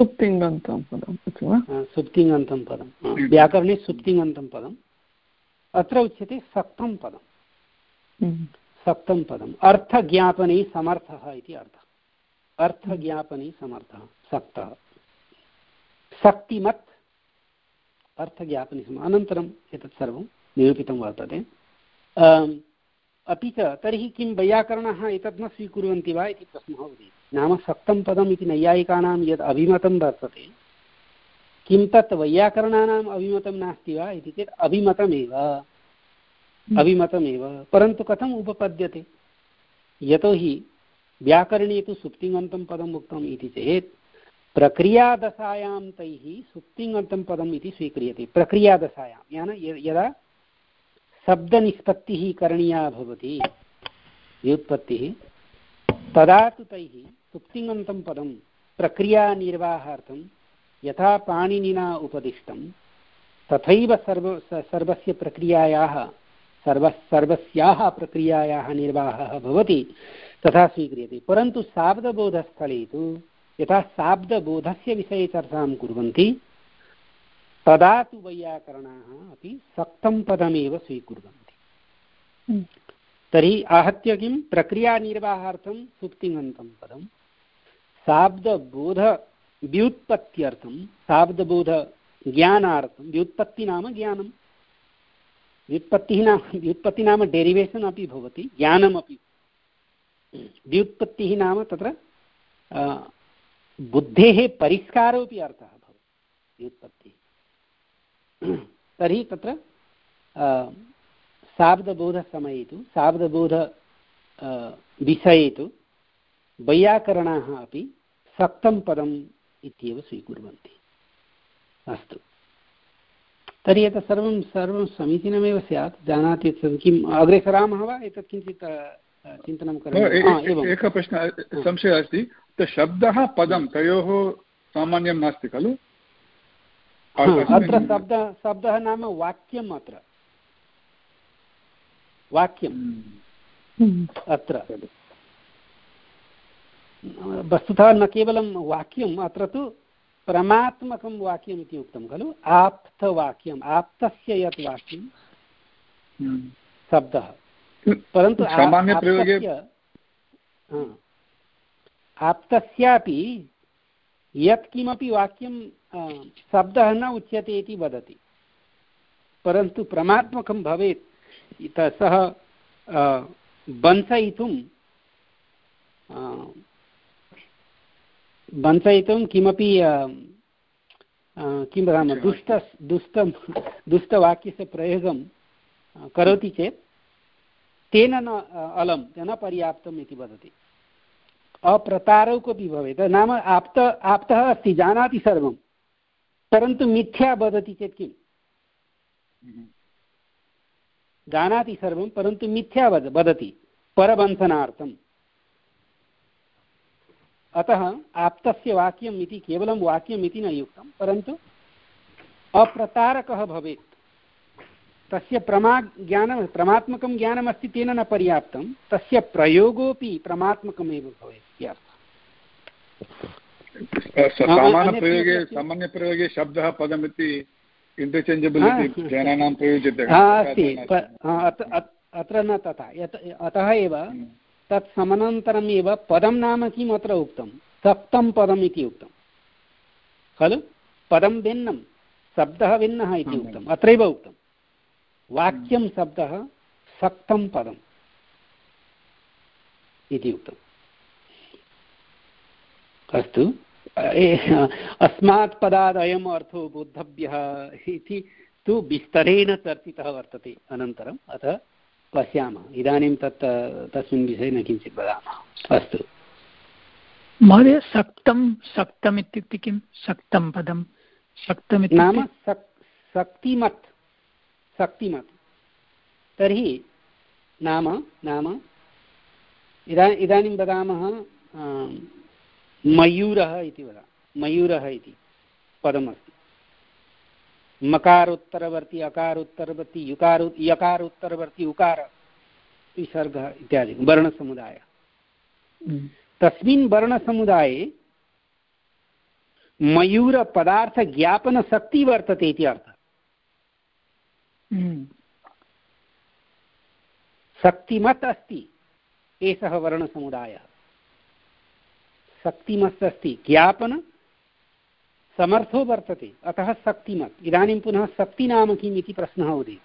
सुप्तिङन्तं पदं। सुप्तिङन्तं पदं व्याकरणे सुप्तिङन्तं पदम्। अत्र उच्यते सक्तं पदं सक्तं पदम् अर्थज्ञापने समर्थः इति अर्थः अर्थज्ञापने समर्थः सक्तः शक्तिमत् अर्थज्ञापने सम अनन्तरम् एतत् सर्वं निरूपितं वर्तते। अपि च तर्हि किं वैयाकरणाः एतत् न स्वीकुर्वन्ति वा इति प्रश्नः उदेति। नाम सक्तं पदम् इति नैयायिकानां यद् अभिमतं वर्तते किं तत् वैयाकरणानाम् अभिमतं नास्ति वा इति चेत् अभिमतमेव अभिमतमेव परन्तु कथम् उपपद्यते यतोहि व्याकरणे तु सुप्तिङन्तं पदम् उक्तम् इति चेत् प्रक्रियादशायां तैः सुप्तिङन्तं पदम् इति स्वीक्रियते। प्रक्रियादशायां यान यदा शब्दनिष्पत्तिः करणीया भवति व्युत्पत्तिः तदा तु तैः सुप्तिङन्तं पदं प्रक्रियानिर्वाहार्थं यथा पाणिनिना उपदिष्टं तथैव सर्व सर्वस्य प्रक्रियायाः सर्व सर्वस्याः प्रक्रियायाः निर्वाहः भवति तथा स्वीक्रियते। परन्तु शाब्दबोधस्थले तु यथा शाब्दबोधस्य विषये चर्चां कुर्वन्ति तदा तु वैयाकरणाः अपि सक्तं पदमेव स्वीकुर्वन्ति। तर्हि आहत्य किं प्रक्रियानिर्वाहार्थं सुप्तिङन्तं पदं शाब्दबोध व्युत्पत्त्यर्थं शाब्दबोध ज्ञानार्थं व्युत्पत्ति नाम ज्ञानं व्युत्पत्तिः नाम व्युत्पत्ति नाम डेरिवेशन् अपि भवति ज्ञानमपि व्युत्पत्तिः नाम तत्र बुद्धेः परिष्कारोऽपि अर्थः भवति व्युत्पत्तिः। तर्हि तत्र शाब्दबोधसमये तु शाब्दबोध विषये तु वैयाकरणाः अपि सक्तं पदम् इत्येव स्वीकुर्वन्ति। अस्तु तर्हि एतत् सर्वं सर्वं समीचीनमेव स्यात् जानाति किम् अग्रे सरामः वा एतत् किञ्चित् चिन्तनं करोमि। एकः प्रश्नः संशयः अस्ति शब्दः पदं तयोः सामान्यं नास्ति खलु? अत्र शब्दः शब्दः नाम वाक्यम् अत्र वाक्यम् अत्र वस्तुतः न केवलं वाक्यम् अत्र तु परमात्मकं वाक्यम् इति उक्तं खलु आप्तवाक्यम् आप्तस्य यत् वाक्यं शब्दः परन्तु सामान्यप्रयोगे आप्तस्यापि यत् किमपि वाक्यं शब्दः न उच्यते इति वदति परन्तु परमात्मकं भवेत् सः वंशयितुं वंशयितुं किमपि किं वदामः दुष्ट दुष्टं दुष्टवाक्यस्य प्रयोगं करोति चेत् तेन न अलं न पर्याप्तम् इति वदति। अप्रतारौ कोऽपि भवेत् नाम आप्त आप्तः अस्ति जानाति सर्वं परन्तु मिथ्या वदति चेत् किम् जानाति सर्वं परन्तु मिथ्या वद वदति परवंशनार्थम्। अतः आप्तस्य वाक्यम् इति केवलं वाक्यम् इति न युक्तं परन्तु अप्रतारकः भवेत् तस्य प्रमा ज्ञानं परमात्मकं ज्ञानमस्ति तेन न पर्याप्तं तस्य प्रयोगोऽपि परमात्मकमेव भवेत्। सामान्यप्रयोगे सामान्यप्रयोगे शब्दः पदमिति इण्टर्चेञ्जबल् इति जनानां प्रयुज्यते अस्ति अत्र न तथा अतः एव तत् समनन्तरम् एव पदं नाम किम् अत्र उक्तं सक्तं पदम् इति उक्तं खलु पदं भिन्नं शब्दः भिन्नः इति उक्तम् अत्रैव उक्तं वाक्यं शब्दः सक्तं पदम् इति उक्तम्। अस्तु अस्मात् पदात् अयम् अर्थो बोद्धव्यः इति तु विस्तरेण चर्चितः वर्तते अनन्तरम् अतः पश्यामः इदानीं तत् तस्मिन् विषये न किञ्चित् वदामः। अस्तु महोदय सक्तं सक्तम् इत्युक्ते किं सक्तं पदं सक्तम् नाम शक्तिमत् शक्तिमत् तर्हि नाम नाम इदा इदानीं वदामः मयूरः इति वदामः मयूरः इति पदमस्ति मकारोत्तरवर्ती अकारोत्तरवर्ती युकारो यकारोत्तरवर्ती उकार विसर्गः इत्यादि वर्णसमुदायः तस्मिन् वर्णसमुदाये मयूरपदार्थज्ञापनशक्तिः वर्तते इति अर्थः। शक्तिमत् अस्ति एषः वर्णसमुदायः, शक्तिमत् अस्ति, ज्ञापन समर्थो वर्तते, अतः शक्तिमत्। इदानीं पुनः शक्ति नाम किम् इति प्रश्नः उदेति,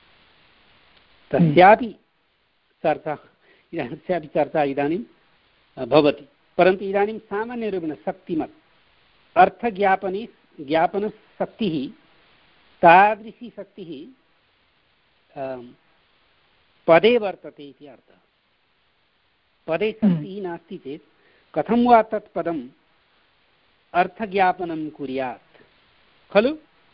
तस्यापि चर्चा तस्यापि चर्चा इदानीं भवति, परन्तु इदानीं सामान्यरूपेण शक्तिमत् अर्थज्ञापने ज्ञापनशक्तिः तादृशी शक्तिः पदे वर्तते इति अर्थः। पदे शक्तिः नास्ति चेत् कथं वा तत् पदम् अर्थज्ञापनं कुर्यात् खलु।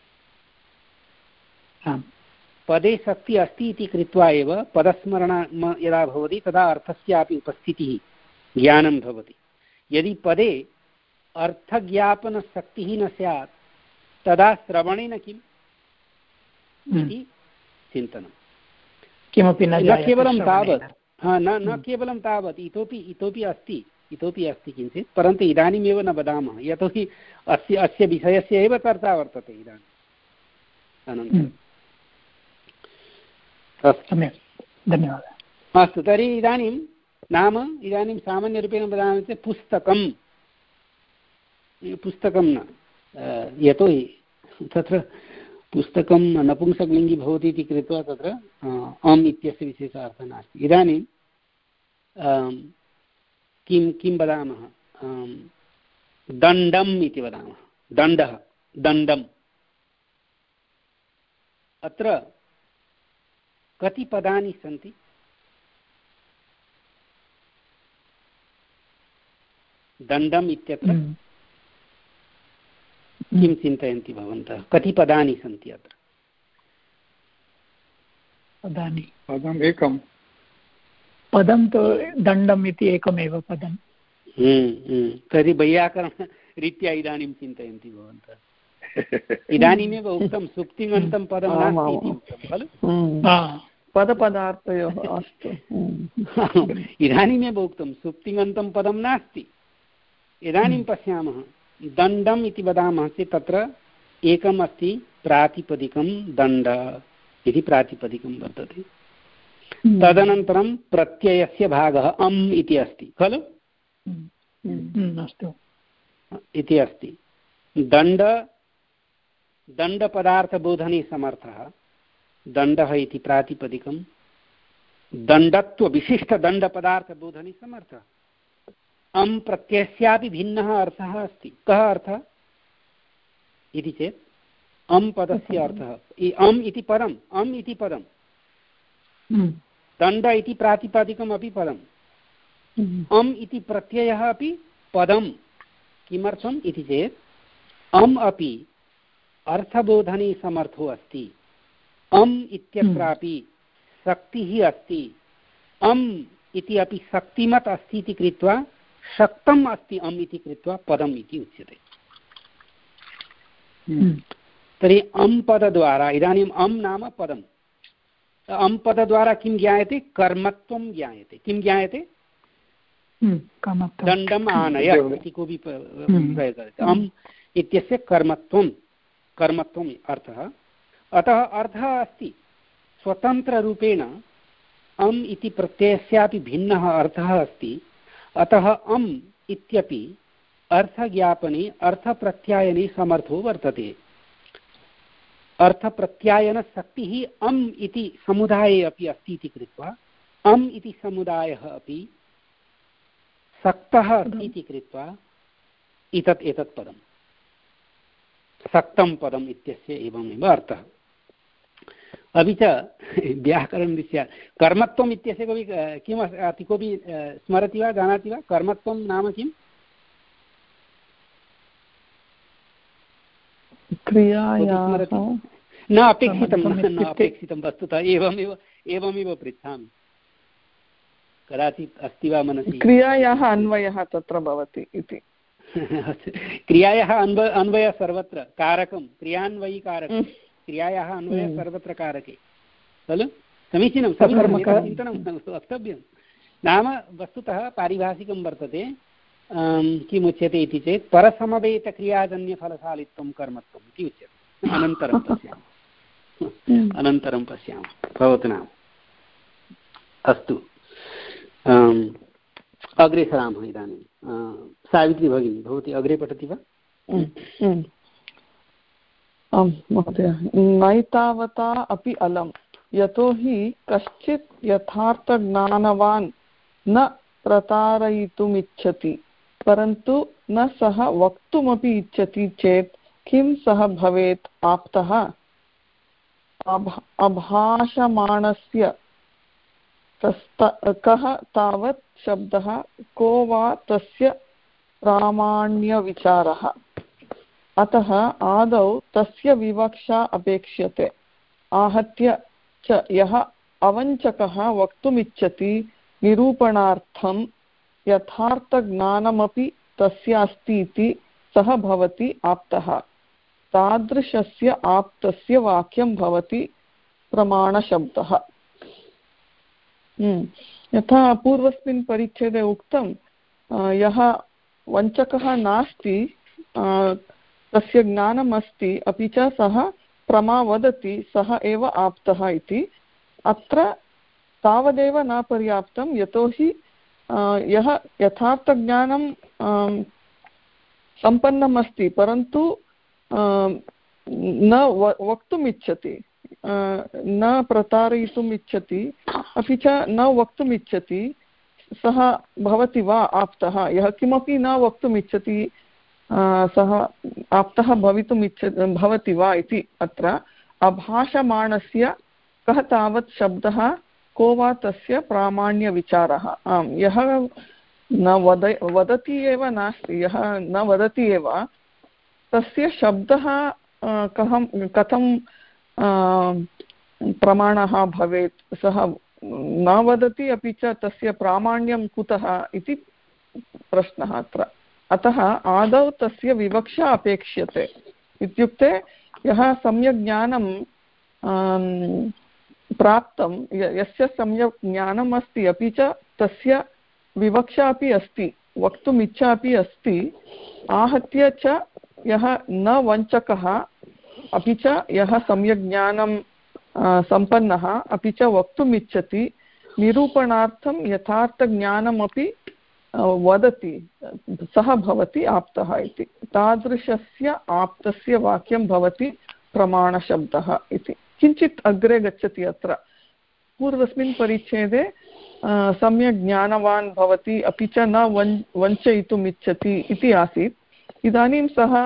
पदे शक्तिः अस्ति इति कृत्वा एव पदस्मरणं यदा भवति तदा अर्थस्यापि उपस्थितिः ज्ञानं भवति। यदि पदे अर्थज्ञापनशक्तिः न स्यात् तदा श्रवणेन किम् इति चिन्तनं। किमपि न केवलं तावत्, हा न न केवलं तावत्, इतोपि इतोपि अस्ति इतोपि अस्ति किञ्चित्, परन्तु इदानीमेव न वदामः, यतोहि अस्य अस्य विषयस्य एव चर्चा वर्तते इदानीम्। अनन्तरम् सम्यक्, धन्यवादः। अस्तु, तर्हि इदानीं नाम इदानीं सामान्यरूपेण वदामः चेत् पुस्तकं पुस्तकं न, यतोहि तत्र पुस्तकं नपुंसकलिङ्गी भवति इति कृत्वा तत्र अम् इत्यस्य विशेषः अर्थः नास्ति। इदानीं किं किं वदामः, दण्डम् इति वदामः, दण्डः दण्डम्। अत्र कति पदानि सन्ति? दण्डम् इत्यत्र किं चिन्तयन्ति भवन्तः, कति पदानि सन्ति अत्र? पदानि पदम् एकं, पदं तु दण्डम् इति एकमेव पदं। तर्हि वैयाकरणरीत्या इदानीं चिन्तयन्ति भवन्तः। इदानीमेव उक्तं सुप्तिङन्तं पदं नास्ति इति उक्तं खलु, पदपदार्थयोः। अस्तु, इदानीमेव उक्तं सुप्तिङन्तं पदं नास्ति। इदानीं पश्यामः, दण्डम् इति वदामः चेत् तत्र एकम् अस्ति प्रातिपदिकं दण्ड इति प्रातिपदिकं वर्तते। तदनन्तरं प्रत्ययस्य भागः अम् इति अस्ति खलु, अस्तु इति अस्ति। दण्ड दण्डपदार्थबोधने समर्थः, दण्डः इति प्रातिपदिकं, दण्डत्वविशिष्टदण्डपदार्थबोधने समर्थः। अम् प्रत्ययस्यापि भिन्नः अर्थः अस्ति। कः अर्थः इति चेत् अम् पदस्य अर्थः, अम् इति पदम्, अम् इति पदं, दण्ड इति प्रातिपदिकम् अपि पदम्, अम् इति प्रत्ययः अपि पदं। किमर्थम् इति चेत् अम् अपि अर्थबोधने समर्थो अस्ति। अम् इत्यत्रापि शक्तिः अस्ति, अम् इति अपि शक्तिमत् अस्ति इति कृत्वा शक्तम् अस्ति अम् इति कृत्वा पदम् इति उच्यते। तर्हि अम् पदद्वारा, इदानीम् अम् नाम पदम्, अम् पदद्वारा किं ज्ञायते? कर्मत्वं ज्ञायते। किं ज्ञायते? दण्डम् आनय इति कोऽपि प्रयोगः करोति। अम् इत्यस्य कर्मत्वं, कर्मत्वम् अर्थः। अतः अर्थः अस्ति स्वतन्त्ररूपेण अम् इति प्रत्ययस्यापि भिन्नः अर्थः अस्ति। अतः अम् इत्यपि अर्थज्ञापने अर्थप्रत्यायने समर्थो वर्तते। अर्थप्रत्यायनशक्तिः अम् इति समुदाये अपि अस्ति इति कृत्वा अम् इति समुदायः अपि शक्तः अस्ति इति कृत्वा एतत् एतत् पदं शक्तं पदम् इत्यस्य एवमेव अर्थः। अपि च व्याकरणरीत्या कर्मत्वम् इत्यस्य कोऽपि किम् अस्ति, कोऽपि स्मरति वा, जानाति वा? कर्मत्वं नाम किम्? क्रियायाः न अपेक्षितं, न अपेक्षितं वस्तुतः, एवमेव एवमेव पृच्छामि, कदाचित् अस्ति वा मनसि? क्रियायाः अन्वयः तत्र भवति इति। क्रियायाः अन्व अन्वयः सर्वत्र, कारकं क्रियान्वयी कारकं, क्रियायाः अन्वयः सर्वत्र कारके खलु। समीचीनं, समीचीनं, चिन्तनं वक्तव्यं। नाम वस्तुतः पारिभाषिकं वर्तते, किमुच्यते इति चेत् परसमवेतक्रियाजन्यफलशालित्वं कर्मत्वम् इति उच्यते। अनन्तरं पश्यामः, अनन्तरं पश्यामः, भवतु नाम। अस्तु, अग्रे सरामः इदानीं। सावित्री भगिनी, भवती अग्रे पठति वा? आम् महोदय। नैतावता अपि अलम्, यतोहि कश्चित् यथार्थज्ञानवान् न प्रतारयितुमिच्छति, परन्तु न सः वक्तुमपि इच्छति चेत् किं सः भवेत् आप्तः? अभाषमाणस्य कः तावत् शब्दः, को वा तस्य प्रामाण्यविचारः? अतः आदौ तस्य विवक्षा अपेक्ष्यते। आहत्य च यः अवञ्चकः वक्तुमिच्छति निरूपणार्थं यथार्थज्ञानमपि तस्य अस्ति इति सः भवति आप्तः। तादृशस्य आप्तस्य वाक्यं भवति प्रमाणशब्दः। यथा पूर्वस्मिन् परिच्छेदे उक्तं, यः वञ्चकः नास्ति तस्य ज्ञानम् अस्ति, अपि च सः प्रमा वदति, सः एव आप्तः इति। अत्र तावदेव न पर्याप्तं, यतोहि यः यथार्थज्ञानं सम्पन्नम् अस्ति परन्तु न वक्तुम् इच्छति, न प्रतारयितुम् इच्छति, अपि च न वक्तुम् इच्छति, सः भवति वा आप्तः? यः किमपि न वक्तुम् इच्छति सः आप्तः भवितुम् इच्छ भवति वा इति। अत्र अभाषमाणस्य कः तावत् शब्दः, को वा तस्य प्रामाण्यविचारः? आम्, यः न वद वदति एव नास्ति, यः न वदति एव, तस्य शब्दः कथं कथं प्रमाणः भवेत्? सः न वदति, अपि च तस्य प्रामाण्यं कुतः इति प्रश्नः अत्र। अतः आदौ तस्य विवक्षा अपेक्ष्यते। इत्युक्ते यः सम्यक् ज्ञानं प्राप्तं, यस्य सम्यक् ज्ञानम् अस्ति, अपि च तस्य विवक्षा अपि अस्ति, वक्तुम् इच्छा अपि अस्ति, आहत्य च यः न वञ्चकः, अपि च यः सम्यक् ज्ञानं सम्पन्नः, अपि च वक्तुम् इच्छति, निरूपणार्थं यथार्थज्ञानमपि वदति, सः भवति आप्तः इति। तादृशस्य आप्तस्य वाक्यं भवति प्रमाणशब्दः इति। किञ्चित् अग्रे गच्छति। अत्र पूर्वस्मिन् परिच्छेदे सम्यक् ज्ञानवान् भवति, अपि च न वञ् वञ्चयितुम् इच्छति इति आसीत्। इदानीं सः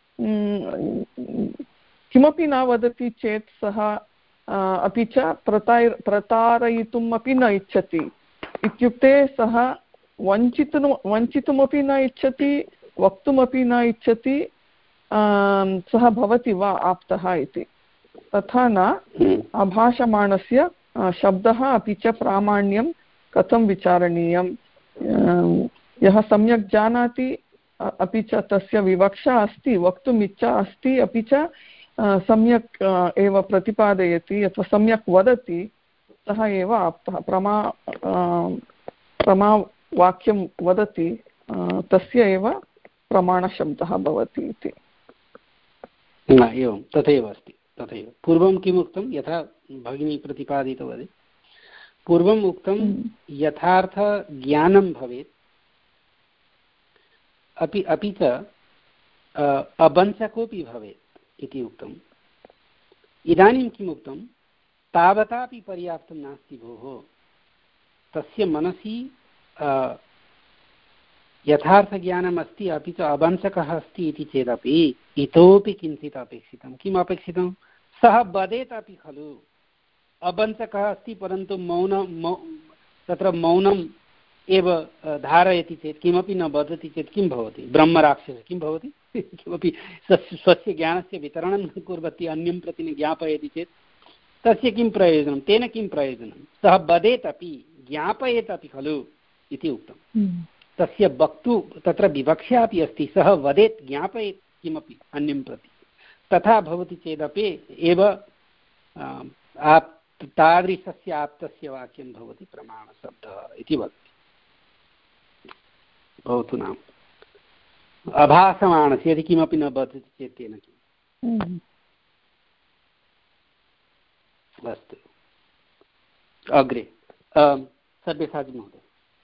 किमपि न वदति चेत् सः अपि च प्रताय प्रतारयितुम् अपि न इच्छति। इत्युक्ते सः वञ्चितुं वञ्चितुमपि न इच्छति, वक्तुमपि न इच्छति, सः भवति वा आप्तः इति। तथा न अभाषमाणस्य शब्दः अपि च प्रामाण्यं कथं विचारणीयं? यः सम्यक् जानाति, अपि च तस्य विवक्षा अस्ति, वक्तुम् इच्छा अस्ति, अपि च सम्यक् एव प्रतिपादयति अथवा सम्यक् वदति, सः एव आप्तः। प्रमा प्रमावाक्यं वदति, तस्य एव प्रमाणशब्दः भवति इति। एवं तथैव अस्ति। तथैव पूर्वं किम् उक्तं, यथा भगिनी प्रतिपादितवती, पूर्वम् उक्तं यथार्थज्ञानं भवेत्, अपि अपि च अवञ्चकोऽपि भवेत् इति उक्तम्। इदानीं किम् उक्तं, तावतापि पर्याप्तं नास्ति भोः, तस्य मनसि यथार्थज्ञानम् अस्ति, अपि च अवञ्चकः अस्ति इति चेदपि इतोपि किञ्चित् अपेक्षितं। किम् अपेक्षितं? सः वदेत् अपि खलु। अवञ्चकः अस्ति परन्तु मौन मौ तत्र मौनम् एव धारयति चेत्, किमपि न वदति चेत् किं भवति? ब्रह्मराक्षसः किं भवति? किमपि स्वस्य ज्ञानस्य वितरणं न कुर्वति, अन्यं प्रति न ज्ञापयति चेत् तस्य किं प्रयोजनं? तेन किं प्रयोजनं? सः वदेत् अपि ज्ञापयेत् अपि खलु इति उक्तं। तस्य वक्तु तत्र विवक्षा अपि अस्ति, सः वदेत्, ज्ञापयेत् किमपि अन्यं प्रति। तथा भवति चेदपि एव आप् तादृशस्य आप्तस्य वाक्यं भवति प्रमाणशब्दः इति वदति। भवतु नाम अभासमानस्य यदि किमपि न वदति चेत् तेन किम्? अस्तु, अग्रे सर्वेसाजि महोदय।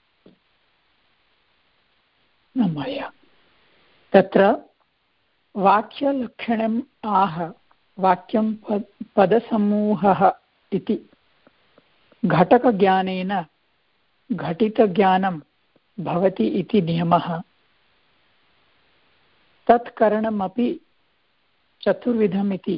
मया तत्र वाक्यलक्षणम् आह वाक्यं पद पदसमूहः इति घटकज्ञानेन घटितज्ञानं भवति इति नियमः। तत्करणमपि चतुर्विधमिति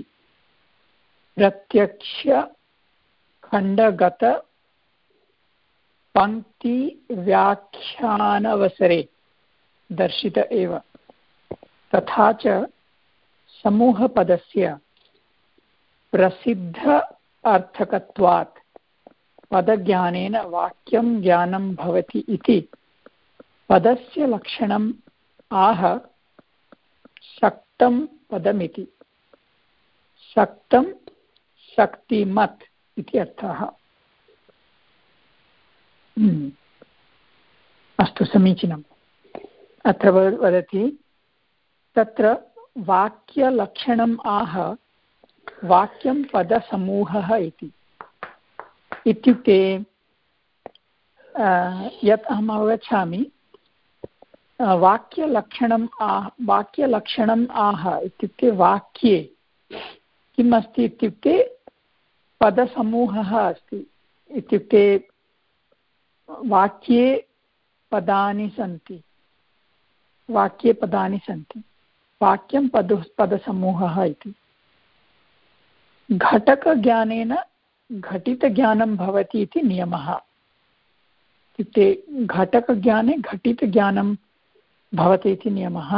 प्रत्यक्षखण्डगतपङ्क्तिव्याख्यानावसरे दर्शित एव। तथा च समूहपदस्य प्रसिद्ध अर्थकत्वात् पदज्ञानेन वाक्यं ज्ञानं भवति इति पदस्य लक्षणम् आह शक्तं पदमिति। शक्तं शक्तिमत् इति अर्थः। अस्तु, समीचीनम्। अत्र वदति तत्र वाक्यलक्षणम् आह वाक्यं पदसमूहः इति। इत्युक्ते यत् अहम् अवगच्छामि, वाक्यलक्षणम् आह वाक्यलक्षणम् आह इत्युक्ते वाक्ये किम् अस्ति इत्युक्ते पदसमूहः अस्ति। इत्युक्ते वाक्ये पदानि सन्ति वाक्ये पदानि सन्ति वाक्यं पद पदसमूहः इति। घटकज्ञानेन घटितज्ञानं भवति इति नियमः। इत्युक्ते घटकज्ञाने घटितज्ञानं भवति इति नियमः।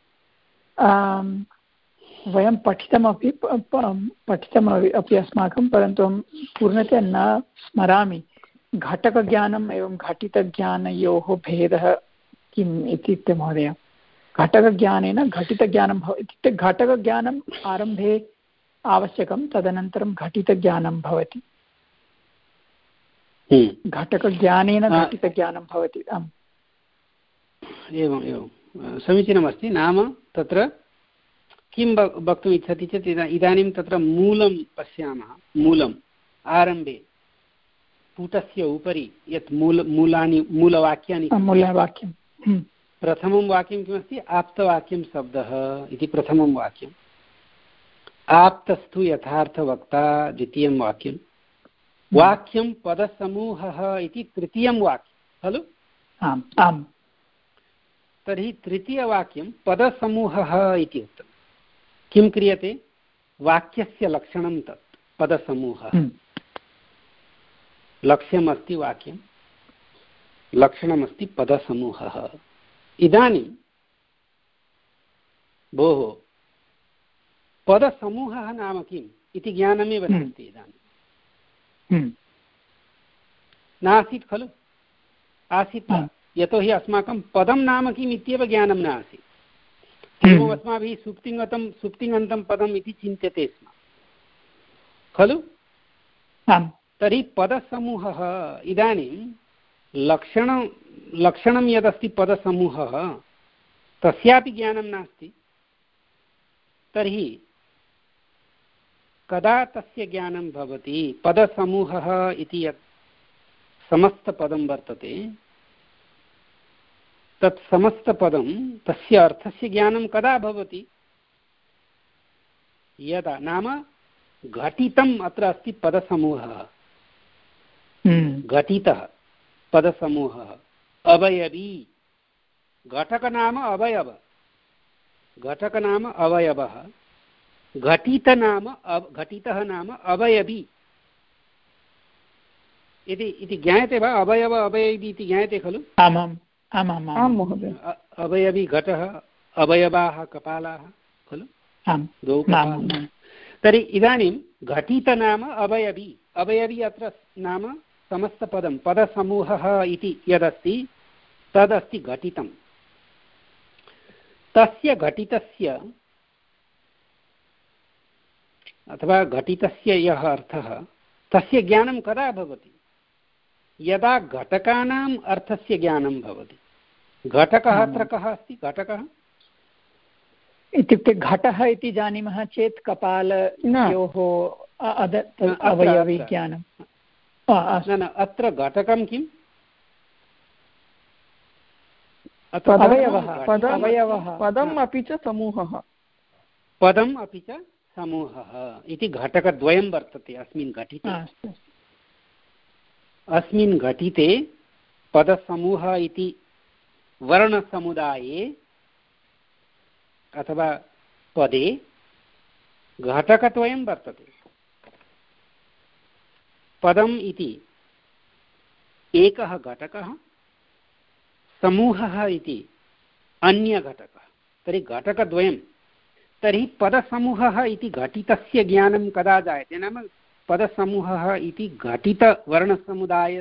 वयं पठितमपि पठितम् अपि अस्माकं, परन्तु अहं पूर्णतया न स्मरामि घटकज्ञानम् एवं घटितज्ञानयोः भेदः किम् इत्युक्ते महोदय। घटकज्ञानेन घटितज्ञानं भव इत्युक्ते घटकज्ञानम् आरम्भे आवश्यकं, तदनन्तरं घटितज्ञानं भवति। घटकज्ञानेन घटितज्ञानं भवति। आम्, एवम् एवं समीचीनमस्ति। नाम तत्र किं वक्तुम् इच्छति चेत् इदानीं तत्र मूलं पश्यामः। मूलम् आरम्भे पुटस्य उपरि यत् मूल मूलानि मूलवाक्यानि मूलवाक्यं प्रथमं वाक्यं किमस्ति? आप्तवाक्यं शब्दः इति प्रथमं वाक्यम्। आप्तस्तु यथार्थवक्ता द्वितीयं वाक्यं। वाक्यं पदसमूहः इति तृतीयं वाक्यं खलु? आम् आम्। तर्हि तृतीयवाक्यं पदसमूहः इति उक्तं। किं क्रियते? वाक्यस्य लक्षणं तत् पदसमूहः। लक्ष्यमस्ति वाक्यं, लक्षणमस्ति पदसमूहः। इदानीं भोः पदसमूहः नाम किम् इति ज्ञानमेव नास्ति। इदानीं नासीत् खलु? आसीत्, यतोहि अस्माकं पदं नाम किम् इत्येव ज्ञानं नासीत्। पूर्वम् अस्माभिः सुप्तिङतं सुप्तिङन्तं पदम् इति चिन्त्यते स्म खलु? तर्हि पदसमूहः इदानीं लक्षणं लक्षणं यदस्ति पदसमूहः तस्यापि ज्ञानं नास्ति। तर्हि कदा तस्य ज्ञानं भवति? पदसमूहः इति यत् समस्तपदं वर्तते तत् समस्तपदं तस्य अर्थस्य ज्ञानं कदा भवति? यदा नाम घटितम् अत्र अस्ति पदसमूहः। घटितः पदसमूहः अवयवी। घटक नाम अवयव, घटक नाम अवयवः, घटित नाम घटितः नाम अवयवी इति इति ज्ञायते वा? अवयव अवयवी इति ज्ञायते खलु? आमाम् आमाम् आं महोदय। अवयवी घटः, अवयवाः कपालाः खलु? द्वौ कपालाः। तर्हि इदानीं घटित नाम अवयवी। अवयवी अत्र नाम समस्तपदं पदसमूहः इति यदस्ति तदस्ति घटितं। तस्य घटितस्य अथवा घटितस्य यः अर्थः तस्य ज्ञानं कदा भवति? यदा घटकानाम् अर्थस्य ज्ञानं भवति। घटकः अत्र कः अस्ति? घटकः इत्युक्ते घटः इति जानीमः चेत् कपालयोः अवयवी ज्ञानं। न न अत्र घटकं किम्? पदम् अपि च समूहः पदम् अपि च समूहः इति घटकद्वयं वर्तते अस्मिन् घटिते। अस्मिन् घटिते पदसमूहः इति वर्णसमुदाये अथवा पदे घटकद्वयं वर्तते। पदम् इति एकः घटकः, समूहः इति अन्यघटकः। तर्हि घटकद्वयं। तर्हि पदसमूहः इति घटितस्य ज्ञानं कदा जायते? नाम पदसमूहः इति घटितवर्णसमुदाय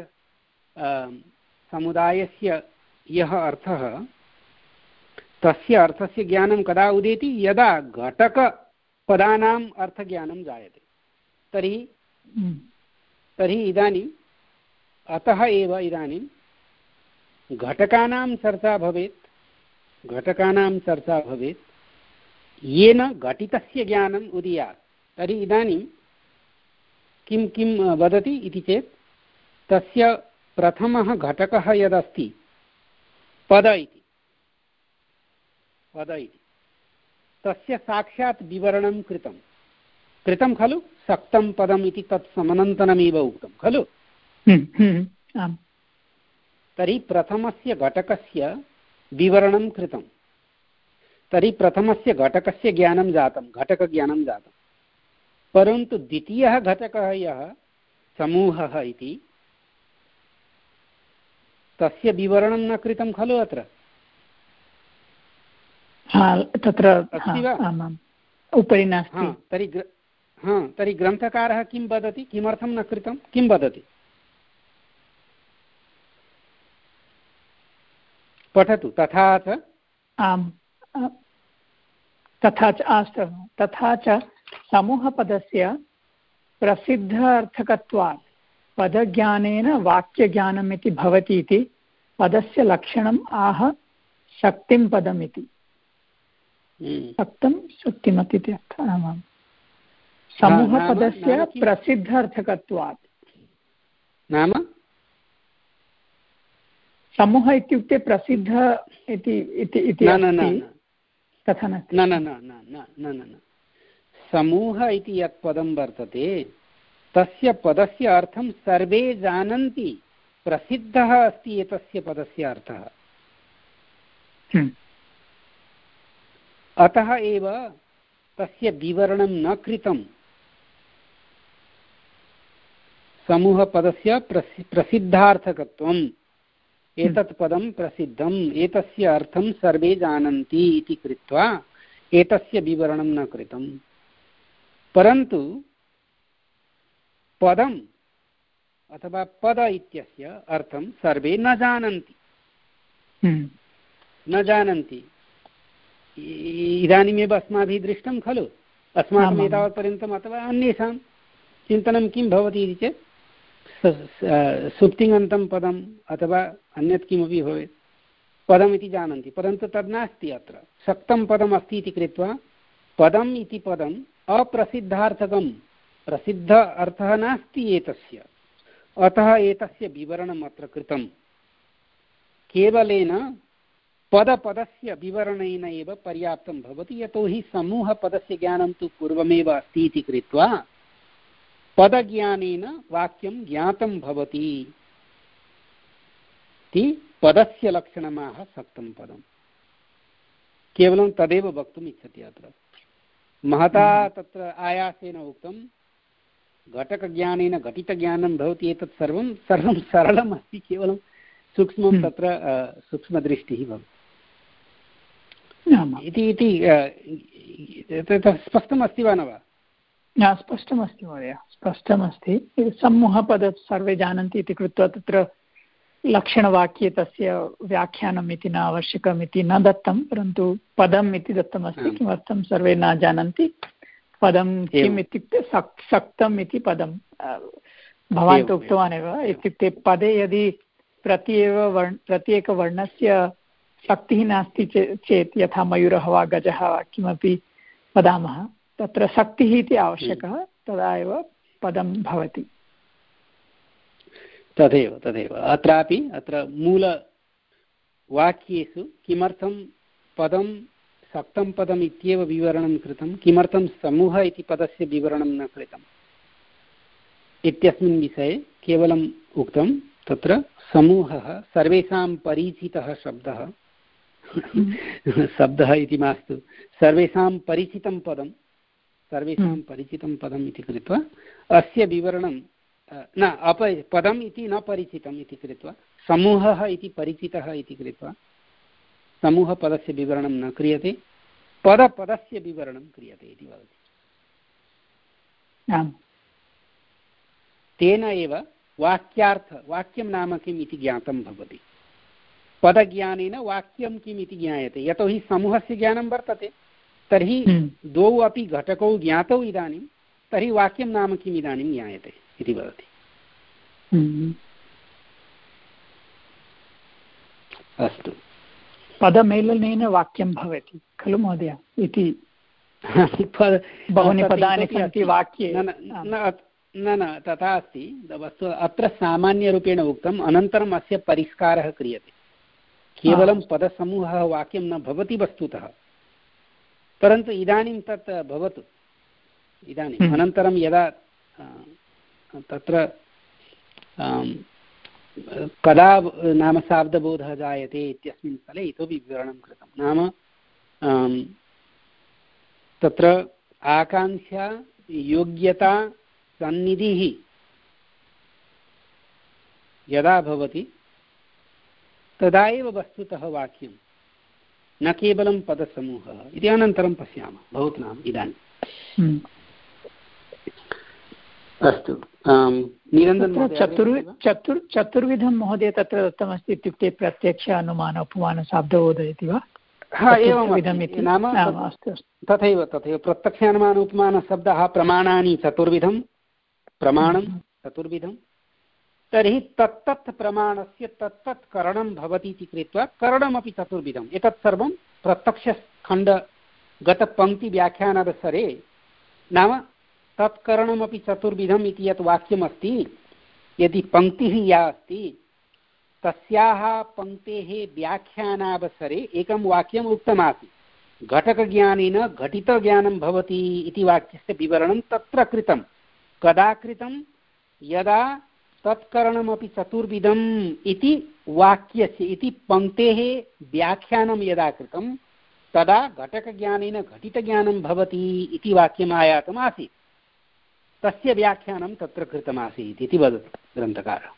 समुदायस्य यः अर्थः, तस्य अर्थस्य ज्ञानं कदा उदेति? यदा घटकपदानाम् अर्थज्ञानं जायते। तर्हि तर्हि इदानीम् अतः एव इदानीं घटकानां चर्चा भवेत् घटकानां चर्चा भवेत् येन घटितस्य ज्ञानम् उदीयात्। तर्हि इदानीं किं किं वदति इति चेत् तस्य प्रथमः घटकः यदस्ति पद इति पद इति तस्य साक्षात् विवरणं कृतं कृतं खलु? सक्तं पदम् इति तत् समनन्तनमेव उक्तं खलु? तर्हि प्रथमस्य घटकस्य विवरणं कृतं। तर्हि प्रथमस्य घटकस्य ज्ञानं जातं, घटकज्ञानं जातं। परन्तु द्वितीयः घटकः यः समूहः इति, तस्य विवरणं न कृतं खलु अत्र? तत्र अस्ति वा? उपरि नास्ति। तर्हि हा तर्हि ग्रन्थकारः किं वदति? किमर्थं न कृतं? किं वदति? पठतु। तथा च आम् तथा च अस्तु तथा च समूहपदस्य प्रसिद्धार्थकत्वात् पदज्ञानेन वाक्यज्ञानमिति भवति इति पदस्य लक्षणम् आह शक्तिं पदमिति। शक्तं शक्तिमति इति अर्थः। आमां समूहपदस्य प्रसिद्धार्थकत्वात् नाम समूह इत्युक्ते प्रसिद्ध इति तथा न न न न न समूह इति यत् पदं वर्तते तस्य पदस्य अर्थं सर्वे जानन्ति। प्रसिद्धः अस्ति एतस्य पदस्य अर्थः। अतः एव तस्य विवरणं न कृतं। समूहपदस्य प्रसि प्रसिद्धार्थकत्वम्, एतत् पदं प्रसिद्धम्, एतस्य अर्थं सर्वे जानन्ति इति कृत्वा एतस्य विवरणं न कृतं। परन्तु पदम् अथवा पद इत्यस्य अर्थं सर्वे न जानन्ति न जानन्ति इदानीमेव अस्माभिः दृष्टं खलु। अस्माकम् एतावत्पर्यन्तम् अथवा अन्येषां चिन्तनं किं भवति इति चेत् सुप्तिङन्तं पदम् अथवा अन्यत् किमपि भवेत्, पदम् इति जानन्ति, परन्तु तद् नास्ति। अत्र शक्तं पदम् अस्ति इति कृत्वा पदम् इति पदम् अप्रसिद्धार्थकं, प्रसिद्ध अर्थः नास्ति एतस्य। अतः एतस्य विवरणम् अत्र कृतं। केवलेन पदपदस्य विवरणेन एव पर्याप्तं भवति, यतोहि समूहपदस्य ज्ञानं तु पूर्वमेव अस्ति इति कृत्वा पदज्ञानेन वाक्यं ज्ञातं भवति इति पदस्य लक्षणमाह सक्तं पदम्। केवलं तदेव वक्तुम् इच्छति। अत्र महता तत्र आयासेन उक्तं घटकज्ञानेन घटितज्ञानं भवति। एतत् सर्वं सर्वं सरलम् अस्ति, केवलं सूक्ष्मं तत्र सूक्ष्मदृष्टिः भवति इति इति स्पष्टमस्ति वा न वा? न स्पष्टमस्ति महोदय, स्पष्टमस्ति। समूहपद सर्वे जानन्ति इति कृत्वा तत्र लक्षणवाक्ये तस्य व्याख्यानम् इति न आवश्यकम् इति न दत्तं, परन्तु पदम् इति दत्तमस्ति। किमर्थं सर्वे न जानन्ति? पदं किम् इत्युक्ते सक् सक्तम् इति पदं भवान् तु उक्तवान् एव। इत्युक्ते पदे यदि प्रति एव वर्ण प्रत्येकवर्णस्य शक्तिः नास्ति चेत्, यथा मयूरः वा गजः वा किमपि वदामः, तत्र शक्तिः इति आवश्यकः, तदा एव पदं भवति। तदेव तदेव अत्रापि अत्र मूलवाक्येषु किमर्थं पदं सक्तं पदम् इत्येव विवरणं कृतं, किमर्थं समूह इति पदस्य विवरणं न कृतम् इत्यस्मिन् विषये केवलम् उक्तं तत्र समूहः सर्वेषां परिचितः शब्दः शब्दः इति मास्तु, सर्वेषां परिचितं पदं सर्वेषां परिचितं पदम् इति कृत्वा अस्य विवरणं न अप पदम् इति न परिचितम् इति कृत्वा समूहः इति परिचितः इति कृत्वा समूहपदस्य विवरणं न क्रियते, पदपदस्य विवरणं क्रियते इति वदति। तेन एव वाक्यार्थ वाक्यं नाम किम् इति ज्ञातं भवति। पदज्ञानेन वाक्यं किम् इति ज्ञायते, यतोहि समूहस्य ज्ञानं वर्तते, तर्हि द्वौ अपि घटकौ ज्ञातौ इदानीं, तर्हि वाक्यं नाम किम् इदानीं ज्ञायते इति वदति। अस्तु, पदमेलनेन वाक्यं भवति खलु महोदय इति बहूनि पदानि सन्ति वाक्ये। न न तथा अस्ति, वस्तु अत्र सामान्यरूपेण उक्तम्, अनन्तरम् अस्य परिष्कारः क्रियते। केवलं पदसमूहः वाक्यं न भवति वस्तुतः, परन्तु इदानीं तत् भवतु। इदानीम् अनन्तरं यदा तत्र कदा नाम शाब्दबोधः जायते इत्यस्मिन् स्थले इतोपि विवरणं कृतं। नाम तत्र आकाङ्क्षा योग्यता सन्निधिः यदा भवति तदा एव वस्तुतः वाक्यं, न केवलं पदसमूहः इति अनन्तरं पश्यामः। भवतु नाम इदानीम् अस्तु। चतुर् चतुर् चतुर्विधं महोदय तत्र दत्तमस्ति, इत्युक्ते प्रत्यक्ष अनुमान उपमान शाब्दबोध इति वा? हा एवं नाम तथैव तथैव प्रत्यक्षानुमान उपमानशब्दः प्रमाणानि चतुर्विधं, प्रमाणं चतुर्विधं, तर्हि तत्तत् प्रमाणस्य तत्तत् करणं भवति इति कृत्वा करणमपि चतुर्विधम्। एतत् सर्वं प्रत्यक्षखण्डगतपङ्क्तिव्याख्यानावसरे नाम तत्करणमपि चतुर्विधम् इति यत् वाक्यमस्ति, यदि पङ्क्तिः या अस्ति तस्याः पङ्क्तेः व्याख्यानावसरे एकं वाक्यम् उक्तमासीत्, घटकज्ञानेन घटितज्ञानं भवति इति वाक्यस्य विवरणं तत्र कृतं। कदा कृतं? यदा तत्करणमपि चतुर्विधम् इति वाक्यस्य इति पङ्क्तेः व्याख्यानं यदा कृतं तदा घटकज्ञानेन घटितज्ञानं भवति इति वाक्यम् आयातम् आसीत्, तस्य व्याख्यानं तत्र कृतमासीत् इति वदति ग्रन्थकारः।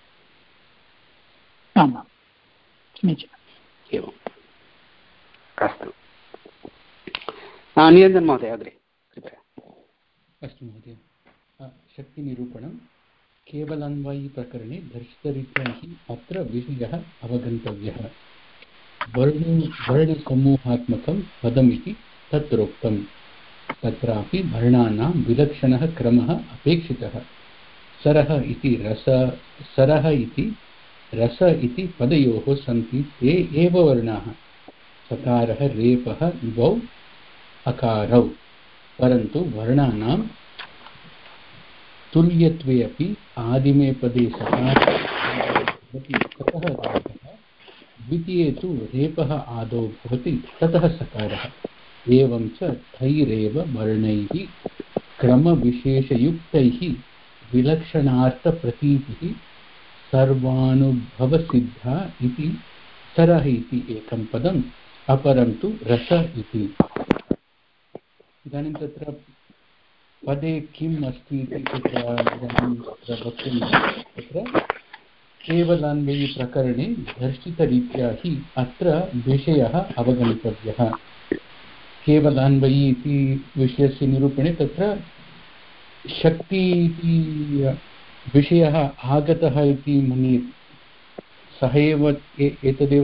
आमां समीचीनम्। एवम् अस्तु, निरञ्जन महोदय अग्रे कृपया। अस्तु महोदय, शक्तिनिरूपणं केवलान्वयिप्रकरणे दर्शितरीत्या हि अत्र विषयः अवगन्तव्यः। वर्ण वर्णसमूहात्मकं पदमिति तत्रोक्तं, तत्रापि वर्णानां विलक्षणः क्रमः अपेक्षितः। सरः इति रस सरः इति रस इति पदयोः सन्ति ते एव वर्णाः, सकारः रेपः इवौ अकारौ, परन्तु वर्णानां तुल्यत्वे अपि आदिमे पदे सकारः ततः रेपः, द्वितीये तु रेपः आदौ भवति ततः सकारः। एवं च थैरेव वर्णैः क्रमविशेषयुक्तैः विलक्षणार्थप्रतीतिः सर्वानुभवसिद्धा इति सरः इति एकं पदम्, अपरं तु रस इति। इदानीं तत्र पदे किम् अस्ति इति तत्र वक्तुं तत्र केवलान्वयिप्रकरणे दर्शितरीत्या हि अत्र विषयः अवगन्तव्यः। केवलान्वयि इति विषयस्य निरूपणे तत्र शक्ति इति विषयः आगतः इति मन्ये, सः एव एतदेव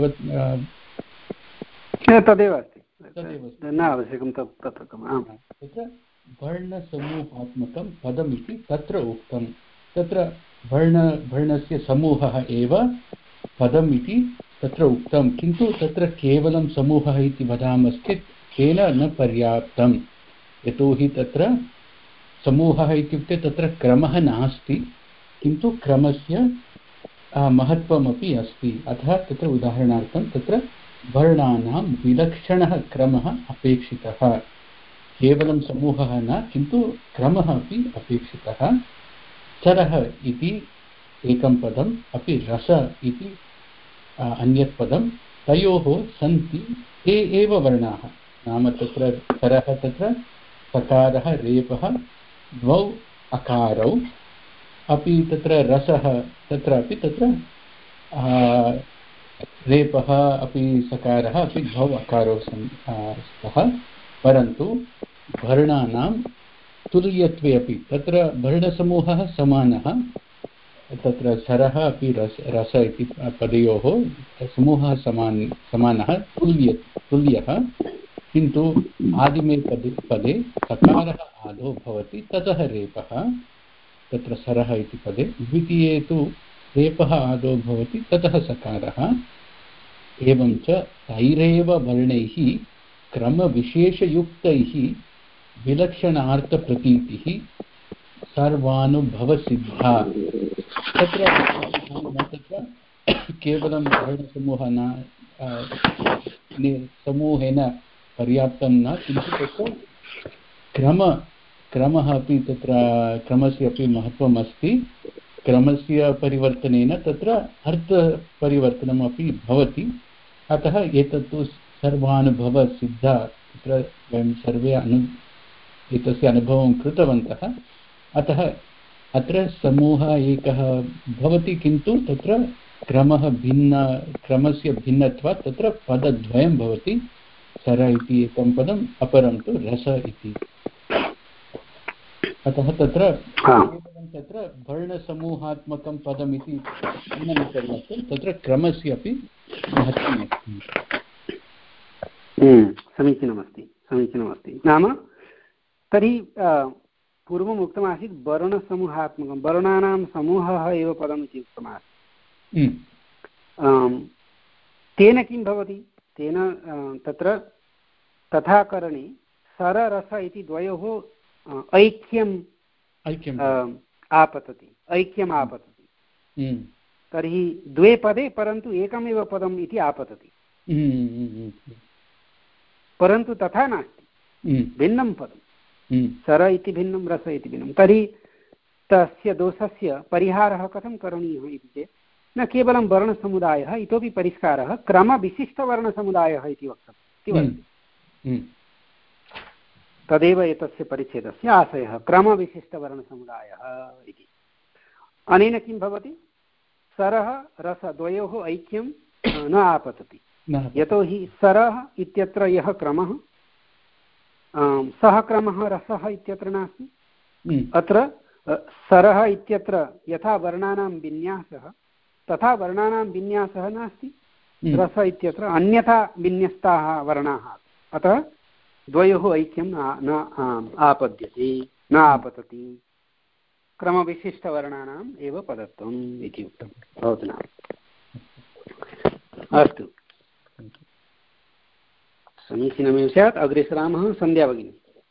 तदेव अस्ति, न आवश्यकं तत्र तत्र वर्णसमूहात्मकं पदमिति तत्र उक्तं। तत्र वर्ण वर्णस्य समूहः एव पदम् इति तत्र उक्तं, किन्तु तत्र केवलं समूहः इति वदामश्चेत् तेन न पर्याप्तं, यतोहि तत्र समूहः इत्युक्ते तत्र क्रमः नास्ति, किन्तु क्रमस्य महत्त्वमपि अस्ति। अतः तत्र उदाहरणार्थं तत्र वर्णानां विलक्षणः क्रमः अपेक्षितः, केवलं समूहः न किन्तु क्रमः अपि अपेक्षितः। सरः इति एकं पदम् अपि रस इति अन्यत् पदं, तयोः सन्ति ते एव वर्णाः। नाम तत्र सरः तत्र सकारः रेपः द्वौ अकारौ, अपि तत्र रसः तत्र अपि तत्र रेपः अपि सकारः अपि द्वौ अकारौ स्तः। परन्तु वर्णानां तुल्यत्वे अपि तत्र वर्णसमूहः समानः, तत्र सरः अपि रस रस इति पदयोः समूहः समान समानः तुल्य तुल्यः, किन्तु आदिमे पदे पदे सकारः आदौ भवति ततः रेपः तत्र सरः इति पदे, द्वितीये तु रेपः आदौ भवति ततः सकारः। एवं च तैरेव वर्णैः क्रमविशेषयुक्तैः विलक्षणार्थप्रतीतिः सर्वानुभवसिद्धा। तत्र तत्र केवलं वर्णसमूहः न समूहेन पर्याप्तं न, किन्तु तत्र क्रम क्रमः अपि तत्र क्रमस्य अपि महत्त्वम् अस्ति। क्रमस्य परिवर्तनेन तत्र अर्थपरिवर्तनमपि भवति। अतः एतत्तु सर्वानुभवसिद्धा, तत्र वयं सर्वे अनु एतस्य अनुभवं कृतवन्तः। अतः अत्र समूहः एकः भवति, किन्तु तत्र क्रमः भिन्न क्रमस्य भिन्नत्वात् तत्र पदद्वयं भवति। सर इति एकं पदम्, अपरं तु रस इति। अतः तत्र केवलं तत्र वर्णसमूहात्मकं पदम् इति तत्र क्रमस्य अपि महत्त्वम् अस्ति। समीचीनमस्ति समीचीनमस्ति नाम तर्हि पूर्वम् उक्तमासीत् वर्णसमूहात्मकं, वर्णानां समूहः एव पदम् इति उक्तमासीत्। तेन किं भवति, तेन तत्र तथा करणे सररस इति द्वयोः ऐक्यम् ऐक्यम् आपतति ऐक्यम् आपतति। तर्हि द्वे पदे परन्तु एकमेव पदम् इति आपतति। परन्तु तथा नास्ति, भिन्नं पदं, सर इति भिन्नं रस इति भिन्नं। तर्हि तस्य दोषस्य परिहारः कथं करणीयः इति चेत् न केवलं वर्णसमुदायः, इतोपि परिष्कारः क्रमविशिष्टवर्णसमुदायः इति वक्तव्यं। तदेव एतस्य परिच्छेदस्य आशयः, क्रमविशिष्टवर्णसमुदायः इति। अनेन किं भवति, सरः रस द्वयोः ऐक्यं न आपतति, यतोहि सरः इत्यत्र यः क्रमः सः क्रमः रसः इत्यत्र नास्ति। अत्र सरः इत्यत्र यथा वर्णानां विन्यासः तथा वर्णानां विन्यासः नास्ति, रस इत्यत्र अन्यथा विन्यस्ताः वर्णाः, अतः द्वयोः ऐक्यं न आपद्यते न आपतति। क्रमविशिष्टवर्णानाम् एव पदत्वम् इति उक्तं भवतु। अस्तु, समीचीनमेव स्यात्। अग्रे सरामः। सन्ध्या भगिनी।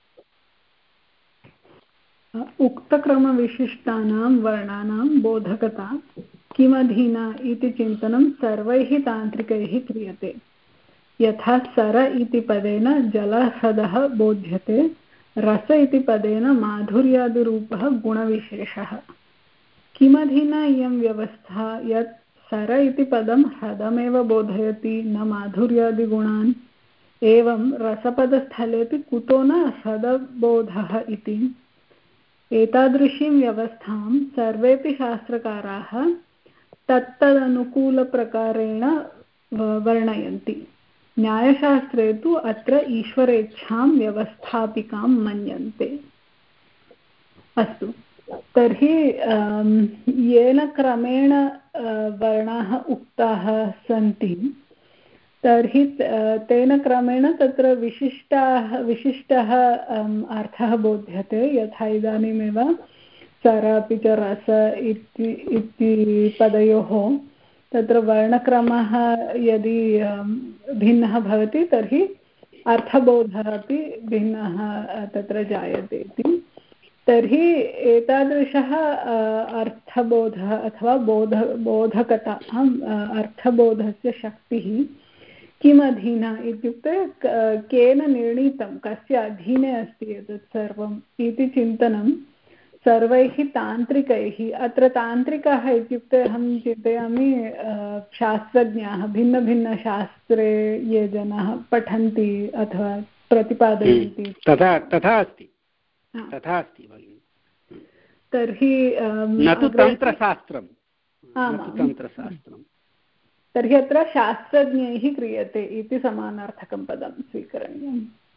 उक्तक्रमविशिष्टानां वर्णानां बोधकता किमधीना इति चिन्तनं सर्वैः तान्त्रिकैः क्रियते। यथा सर इति पदेन जलह्रदः बोध्यते, रस इति पदेन माधुर्यादिरूपः गुणविशेषः। किमधीना इयं व्यवस्था यत् सर इति पदं ह्रदमेव बोधयति, न माधुर्यादिगुणान्। एवं रसपदस्थलेपि कुतो न ह्रदबोधः इति। एतादृशीं व्यवस्थां सर्वेपि शास्त्रकाराः तत्तदनुकूलप्रकारेण वर्णयन्ति। न्यायशास्त्रे तु अत्र ईश्वरेच्छां व्यवस्थापिकां मन्यन्ते। अस्तु, तर्हि येन क्रमेण वर्णाः उक्ताः सन्ति, तर्हि तेन क्रमेण तत्र विशिष्टाः विशिष्टः अर्थः बोध्यते। यथा इदानीमेव सर अपि च रस इति पदयोः तत्र वर्णक्रमः यदि भिन्नः भवति तर्हि अर्थबोधः अपि भिन्नः तत्र जायते इति। तर्हि एतादृशः अर्थबोधः अथवा बोध बोधकता अर्थबोधस्य शक्तिः किमधीना इत्युक्ते केन निर्णीतं, कस्य अधीने अस्ति एतत् सर्वम् इति चिन्तनं सर्वैः तान्त्रिकैः। अत्र तान्त्रिकाः इत्युक्ते अहं चिन्तयामि शास्त्रज्ञाः, भिन्नभिन्नशास्त्रे ये जनाः पठन्ति अथवा प्रतिपादयन्ति, तथा तथा अस्ति तथा अस्ति भगिनि। तर्हि न तु तन्त्रशास्त्रं, तन्त्रशास्त्रं तर्हि अत्र शास्त्रज्ञैः क्रियते इति समानार्थकं पदं स्वीकरणीयम्।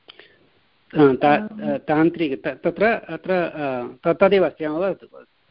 तान्त्रिक तत्र अत्र तदेव अस्ति, वदतु।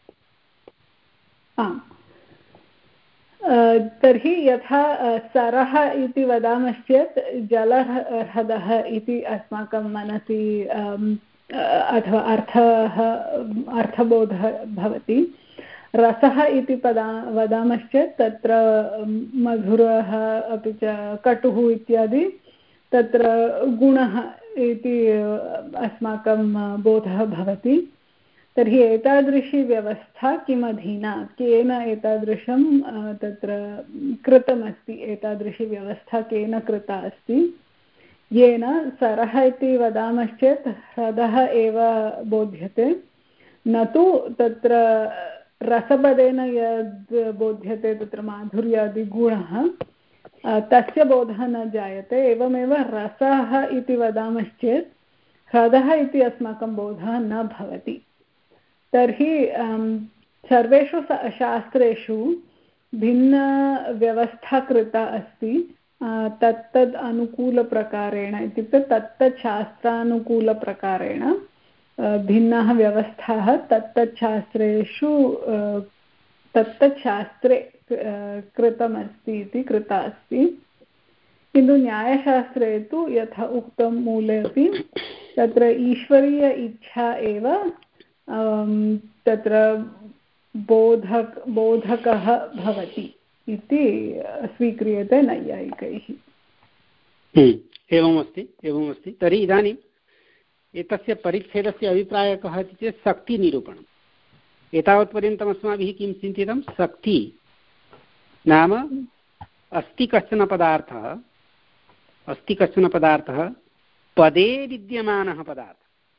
तर्हि यथा सरः इति वदामश्चेत् जलह्रदः इति अस्माकं मनसि अथवा अर्थः अर्थबोधः भवति। रसः इति पदा वदामश्चेत् तत्र मधुरः अपि च कटुः इत्यादि तत्र गुणः इति अस्माकं बोधः भवति। तर्हि एतादृशी व्यवस्था किमधीना, केन एतादृशं तत्र कृतमस्ति, एतादृशी व्यवस्था केन कृता अस्ति, येन सरः इति वदामश्चेत् ह्रदः एव बोध्यते, न तु तत्र रसपदेन यद् बोध्यते तत्र माधुर्यादिगुणः तस्य बोधः न जायते। एवमेव रसः इति वदामश्चेत् ह्रदः इति अस्माकं बोधः न भवति। तर्हि सर्वेषु शास्त्रेषु भिन्नव्यवस्था कृता अस्ति तत्तद् अनुकूलप्रकारेण, इत्युक्ते तत्तत् शास्त्रानुकूलप्रकारेण भिन्नाः व्यवस्थाः तत्तत् शास्त्रेषु तत्तत् शास्त्रे कृतमस्ति इति कृता अस्ति। किन्तु न्यायशास्त्रे तु यथा उक्तं मूले अपि तत्र ईश्वरीय इच्छा एव तत्र बोधक बोधकः भवति इति स्वीक्रियते नैयायिकैः। एवमस्ति एवमस्ति तर्हि इदानीम् एतस्य परिच्छेदस्य अभिप्रायः कः इति चेत् शक्तिनिरूपणम्। एतावत्पर्यन्तम् अस्माभिः किं चिन्तितं, शक्ति नाम अस्ति कश्चन पदार्थः, अस्ति कश्चन पदार्थः पदे विद्यमानः पदार्थः,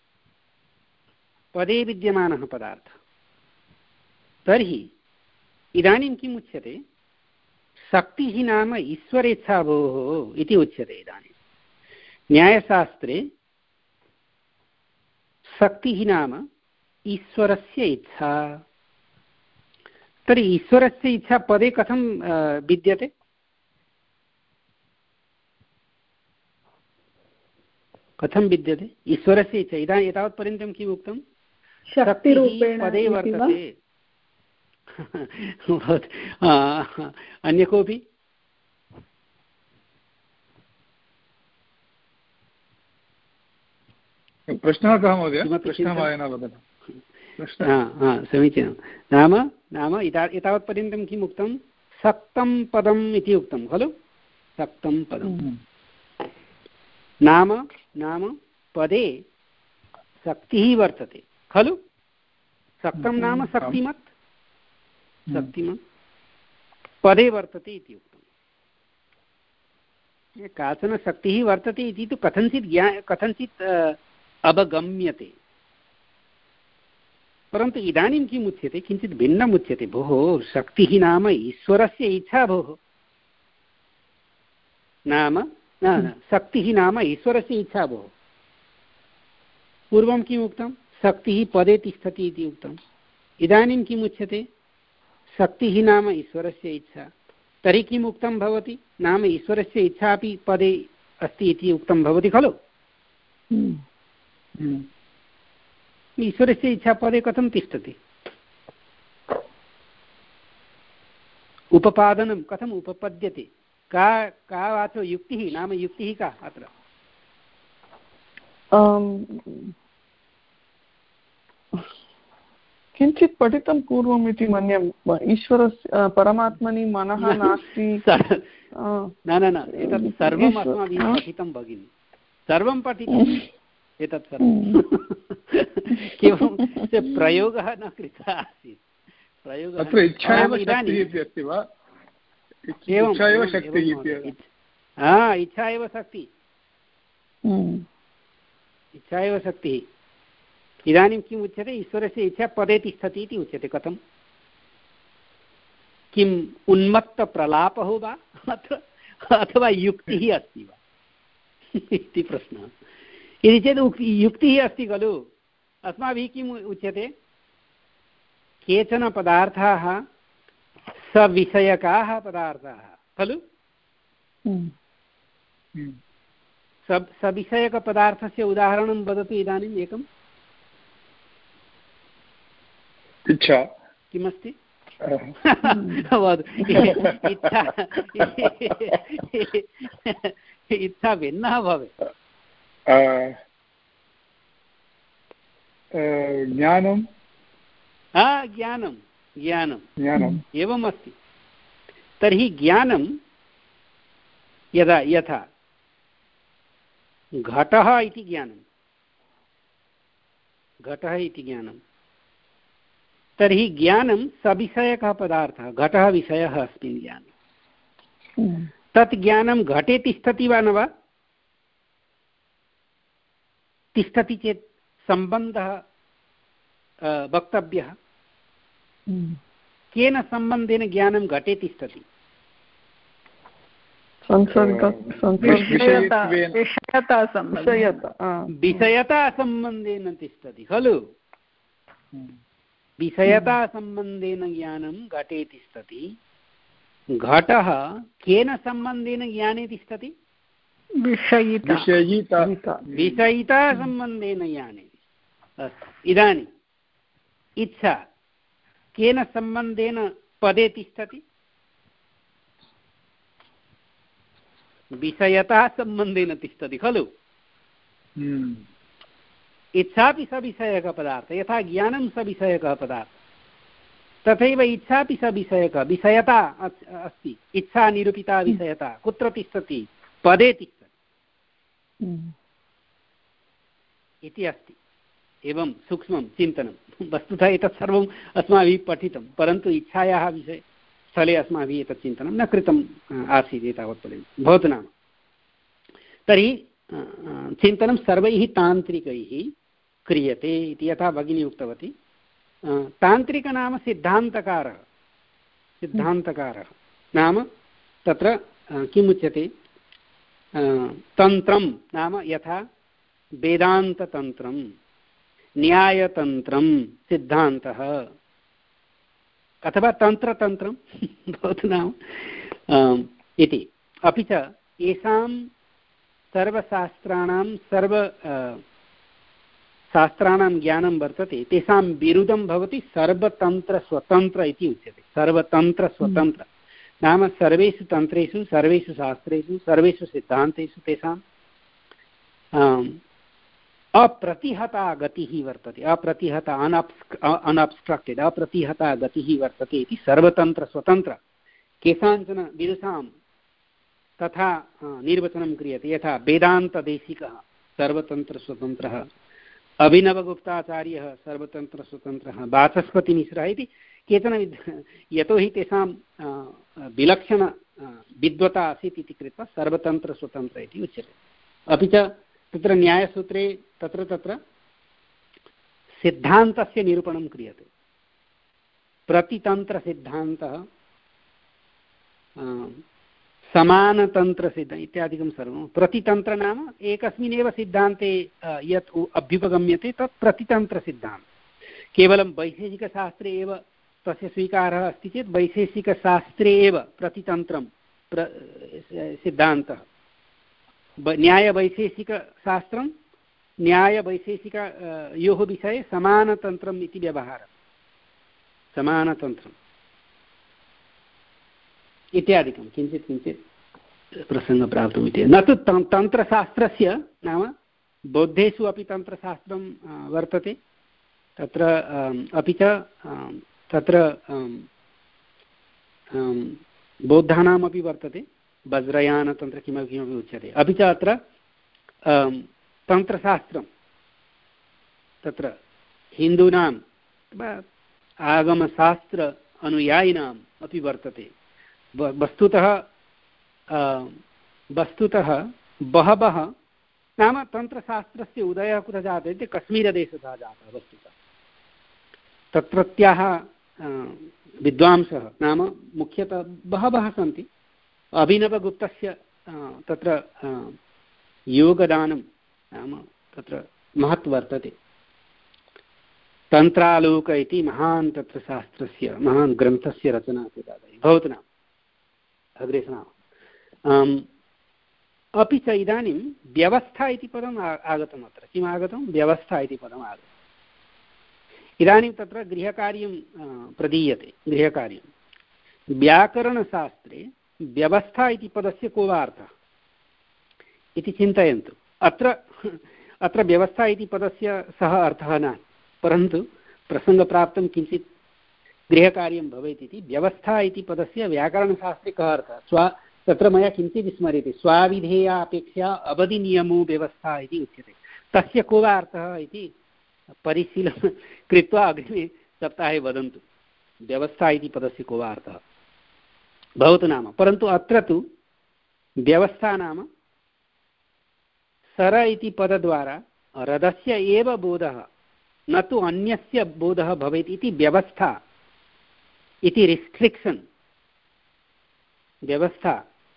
पदे विद्यमानः पदार्थः। तर्हि इदानीं किम् उच्यते, शक्तिः नाम ईश्वरेच्छा भोः इति उच्यते। इदानीं न्यायशास्त्रे शक्तिः नाम ईश्वरस्य इच्छा। तर्हि ईश्वरस्य इच्छा पदे कथं विद्यते? कथं विद्यते ईश्वरस्य इच्छा? इदानीं एतावत्पर्यन्तं किम् उक्तं, शक्तिरूपेण पदे वर्तते। अन्य कोऽपि? प्रश्नः कः महोदय? समीचीनं। नाम नाम एता एतावत्पर्यन्तं किम् उक्तं, सक्तं पदम् इति उक्तं खलु। सक्तं पदं नाम नाम पदे शक्तिः वर्तते खलु। सक्तं नाम शक्तिमत्, शक्तिमत् पदे वर्तते इति उक्तं। काचन शक्तिः वर्तते इति तु कथञ्चित् ज्ञा कथञ्चित् अवगम्यते, परन्तु इदानीं किम् उच्यते, किञ्चित् भिन्नम् उच्यते। भोः शक्तिः नाम ईश्वरस्य इच्छा भोः, नाम न न शक्तिः नाम ईश्वरस्य इच्छा भोः। पूर्वं किम् उक्तं, शक्तिः पदे तिष्ठति इति उक्तम्। इदानीं किम् उच्यते, शक्तिः नाम ईश्वरस्य इच्छा। तर्हि किम् उक्तं भवति, नाम ईश्वरस्य इच्छा अपि पदे अस्ति इति उक्तं भवति खलु। ईश्वरस्य इच्छा पदे कथं तिष्ठति? उपपादनं कथम् उपपद्यते? का का वाचो युक्तिः, नाम युक्तिः का अत्र? किञ्चित् पठितं पूर्वम् इति मन्ये। ईश्वरस्य परमात्मनि मनः नास्ति। न न न एतत् सर्वम् अस्माभिः पठितं भगिनि, सर्वं पठितं। एतत् सर्वं केवलं प्रयोगः न कृतः आसीत् प्रयोगः अत्र इच्छा एव शक्तिः इति अस्ति वा इच्छा एव शक्तिः इति हा इच्छा एव शक्तिः इच्छा एव शक्तिः इदानीं किम् उच्यते ईश्वरस्य इच्छा पदे तिष्ठति इति उच्यते कथं किम् उन्मत्तप्रलापः वा अथवा अथवा युक्तिः अस्ति वा इति प्रश्नः यदि चेत् युक्तिः अस्ति खलु अस्माभिः किम् उच्यते केचन पदार्थाः सविषयकाः पदार्थाः खलु सब सविषयकपदार्थस्य उदाहरणं वदतु इदानीम् एकम् इच्छा किमस्ति वद इच्छा इच्छा भिन्नः भवेत् ज्ञानं ज्ञानं ज्ञानं ज्ञानम् एवम् अस्ति तर्हि ज्ञानं यदा यथा घटः इति ज्ञानं घटः इति ज्ञानं तर्हि ज्ञानं सविषयकः पदार्थः घटः विषयः अस्मिन् ज्ञाने तत् ज्ञानं घटे तिष्ठति वा न वा तिष्ठति चेत् सम्बन्धः वक्तव्यः केन सम्बन्धेन ज्ञानं घटे तिष्ठति विषयतासम्बन्धेन तिष्ठति खलु विषयतासम्बन्धेन ज्ञानं घटे तिष्ठति घटः केन सम्बन्धेन ज्ञाने तिष्ठति विषयितासम्बन्धेन ज्ञाने अस्तु इदानीम् इच्छा केन सम्बन्धेन पदे तिष्ठति विषयतासम्बन्धेन तिष्ठति खलु इच्छापि सविषयकपदार्थः यथा ज्ञानं सविषयकः पदार्थः तथैव इच्छापि सविषयकः विषयता अस्ति इच्छा निरूपिता विषयता कुत्र तिष्ठति पदे तिष्ठति इति अस्ति एवं सूक्ष्मं चिन्तनं वस्तुतः एतत् सर्वम् अस्माभिः पठितं परन्तु इच्छायाः विषये स्थले अस्माभिः एतत् चिन्तनं न कृतम् आसीत् एतावत्पर्यन्तं भवतु नाम तर्हि चिन्तनं सर्वैः तान्त्रिकैः क्रियते इति यथा भगिनी उक्तवती तान्त्रिक नाम सिद्धान्तकारः सिद्धान्तकारः नाम तत्र किमुच्यते तन्त्रं नाम यथा वेदान्ततन्त्रं न्यायतन्त्रं सिद्धान्तः अथवा तन्त्रतन्त्रं भवतु नाम इति अपि च येषां सर्वशास्त्राणां सर्व शास्त्राणां ज्ञानं वर्तते तेषां विरुद्धं भवति सर्वतन्त्रस्वतन्त्र इति उच्यते सर्वतन्त्रस्वतन्त्र नाम सर्वेषु तन्त्रेषु सर्वेषु शास्त्रेषु सर्वेषु सिद्धान्तेषु तेषां अप्रतिहता गतिः वर्तते अप्रतिहता अनब्स्ट्रक्टेड् अप्रतिहता गतिः वर्तते इति सर्वतन्त्रस्वतन्त्र केषाञ्चन विदुषां तथा निर्वचनं क्रियते यथा वेदान्तदेशिकः सर्वतन्त्रस्वतन्त्रः अभिनवगुप्ताचार्यः सर्वतन्त्रस्वतन्त्रः वाचस्पतिमिश्रः इति केचन यतोहि तेषां विलक्षण विद्वता आसीत् इति कृत्वा सर्वतन्त्रस्वतन्त्र इति उच्यते अपि च तत्र न्यायसूत्रे तत्र तत्र सिद्धान्तस्य निरूपणं क्रियते प्रतितन्त्रसिद्धान्तः समानतन्त्रसिद्ध इत्यादिकं सर्वं प्रतितन्त्र नाम एकस्मिन्नेव सिद्धान्ते यत् अभ्युपगम्यते तत् प्रतितन्त्रसिद्धान्तः केवलं वैशेषिकशास्त्रे एव तस्य स्वीकारः अस्ति चेत् वैशेषिकशास्त्रे एव प्रतितन्त्रं प्र सिद्धान्तः न्यायवैशेषिकशास्त्रं न्यायवैशेषिकयोः विषये समानतन्त्रम् इति व्यवहारः समानतन्त्रम् इत्यादिकं किञ्चित् किञ्चित् प्रसङ्गः प्राप्तुमिति न तु तन्त्रशास्त्रस्य नाम बौद्धेषु अपि तन्त्रशास्त्रं वर्तते तत्र अपि च तत्र बौद्धानामपि वर्तते वज्रयानतन्त्र किमपि किमपि उच्यते अपि च अत्र तन्त्रशास्त्रं तत्र हिन्दूनां आगमशास्त्र अनुयायिनाम् अपि वर्तते। वस्तुतः वस्तुतः बहवः नाम तन्त्रशास्त्रस्य उदयः कुतः जातः इति कश्मीरदेशतः जातः। वस्तुतः तत्रत्याः विद्वांसः नाम मुख्यतः बहवः सन्ति। अभिनवगुप्तस्य तत्र योगदानं नाम तत्र महत् वर्तते। तन्त्रालोक इति महान् तत्र शास्त्रस्य महान् ग्रन्थस्य रचना कृता। भवतु नाम अग्रे नाम अपि च इदानीं व्यवस्था इति पदम् आगतम्। अत्र किम् आगतं? व्यवस्था इति पदम् आगतम्। इदानीं तत्र गृहकार्यं प्रदीयते। गृहकार्यं व्याकरणशास्त्रे व्यवस्था इति पदस्य को वा अर्थः इति चिन्तयन्तु। अत्र अत्र व्यवस्था इति पदस्य सः अर्थः नास्ति, परन्तु प्रसङ्गप्राप्तं किञ्चित् गृहकार्यं भवेत् इति व्यवस्था इति पदस्य व्याकरणशास्त्रे कः अर्थः स्व तत्र मया किञ्चित् स्मर्यते। स्वाविधेया अपेक्षया अवधिनियमो व्यवस्था इति उच्यते। तस्य को वा अर्थः इति परिशीलनं कृत्वा अग्रिमे सप्ताहे वदन्तु। व्यवस्था इति पदस्य को वा अर्थः भवतु नाम। परन्तु अत्र तु व्यवस्था नाम सर इति पदद्वारा रदस्य एव बोधः न तु अन्यस्य बोधः भवेत् इति व्यवस्था इति रिस्ट्रिक्शन्। व्यवस्था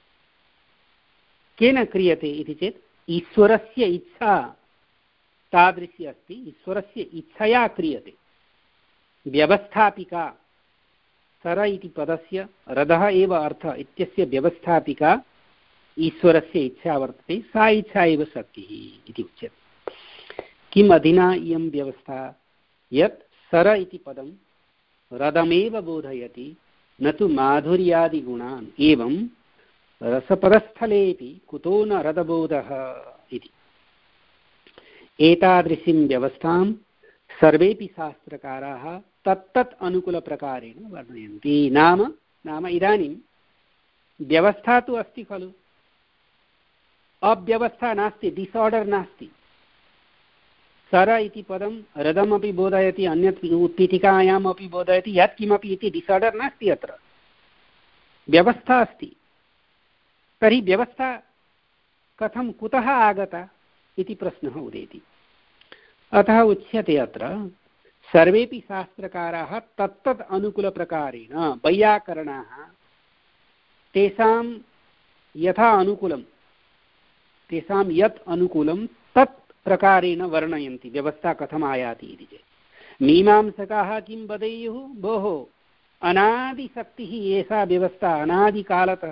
केन क्रियते इति चेत् ईश्वरस्य इच्छा तादृशी अस्ति, ईश्वरस्य इच्छया क्रियते। व्यवस्थापिका सर इति पदस्य रदः एव अर्थः इत्यस्य व्यवस्थापिका ईश्वरस्य इच्छा वर्तते, सा इच्छा एव शक्तिः इति उच्यते। किम् अधुना इयं व्यवस्था यत् सर इति पदं रदमेव बोधयति न तु माधुर्यादिगुणान्। एवं रसपदस्थलेऽपि कुतो न रदबोधः इति। एतादृशीं व्यवस्थां सर्वेपि शास्त्रकाराः तत्तत् अनुकूलप्रकारेण वर्णयन्ति। नाम नाम इदानीं व्यवस्था तु अस्ति खलु, अव्यवस्था नास्ति, डिसार्डर् नास्ति। सर इति पदं रदमपि बोधयति, अन्यत् उत्पीठिकायाम् अपि बोधयति, यत् किमपि इति डिसार्डर् नास्ति। अत्र व्यवस्था अस्ति। तर्हि व्यवस्था कथं कुतः आगता इति प्रश्नः उदेति। अतः उच्यते अत्र सर्वेपि शास्त्रकाराः तत्तत् अनुकूलप्रकारेण वैयाकरणाः तेषां यथा अनुकूलं तेषां यत् अनुकूलं तत् प्रकारेण वर्णयन्ति। व्यवस्था कथम् आयाति इति चेत् मीमांसकाः किं वदेयुः? भोः अनादिशक्तिः एषा व्यवस्था, अनादिकालतः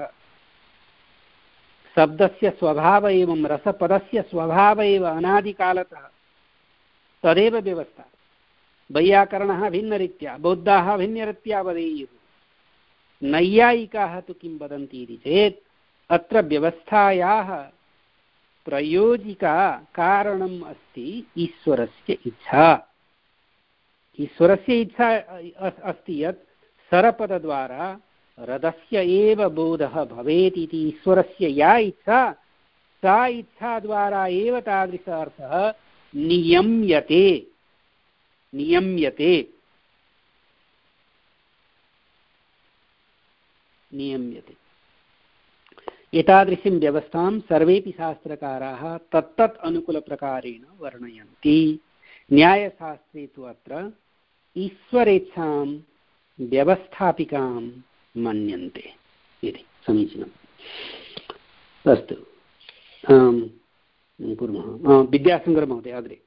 शब्दस्य स्वभाव एवं रसपदस्य स्वभाव एव अनादिकालतः तदेव व्यवस्था। वैयाकरणः भिन्नरीत्या, बौद्धाः भिन्नरीत्या वदेयुः। नैयायिकाः तु किं वदन्ति इति चेत् अत्र व्यवस्थायाः प्रयोजिका कारणम् अस्ति ईश्वरस्य इच्छा। ईश्वरस्य इच्छा अस्ति यत् सरपदद्वारा रदस्य एव बोधः भवेत् इति। ईश्वरस्य या इच्छा सा इच्छाद्वारा एव तादृश अर्थः नियम्यते नियम्यते नियम्यते। एतादृशीं व्यवस्थां सर्वेपि शास्त्रकाराः तत्तत् अनुकूलप्रकारेण वर्णयन्ति। न्यायशास्त्रे तु अत्र ईश्वरेच्छां व्यवस्थापिकां मन्यन्ते इति। समीचीनम्। अस्तु, कुर्मः। विद्याशङ्करमहोदय अग्रे।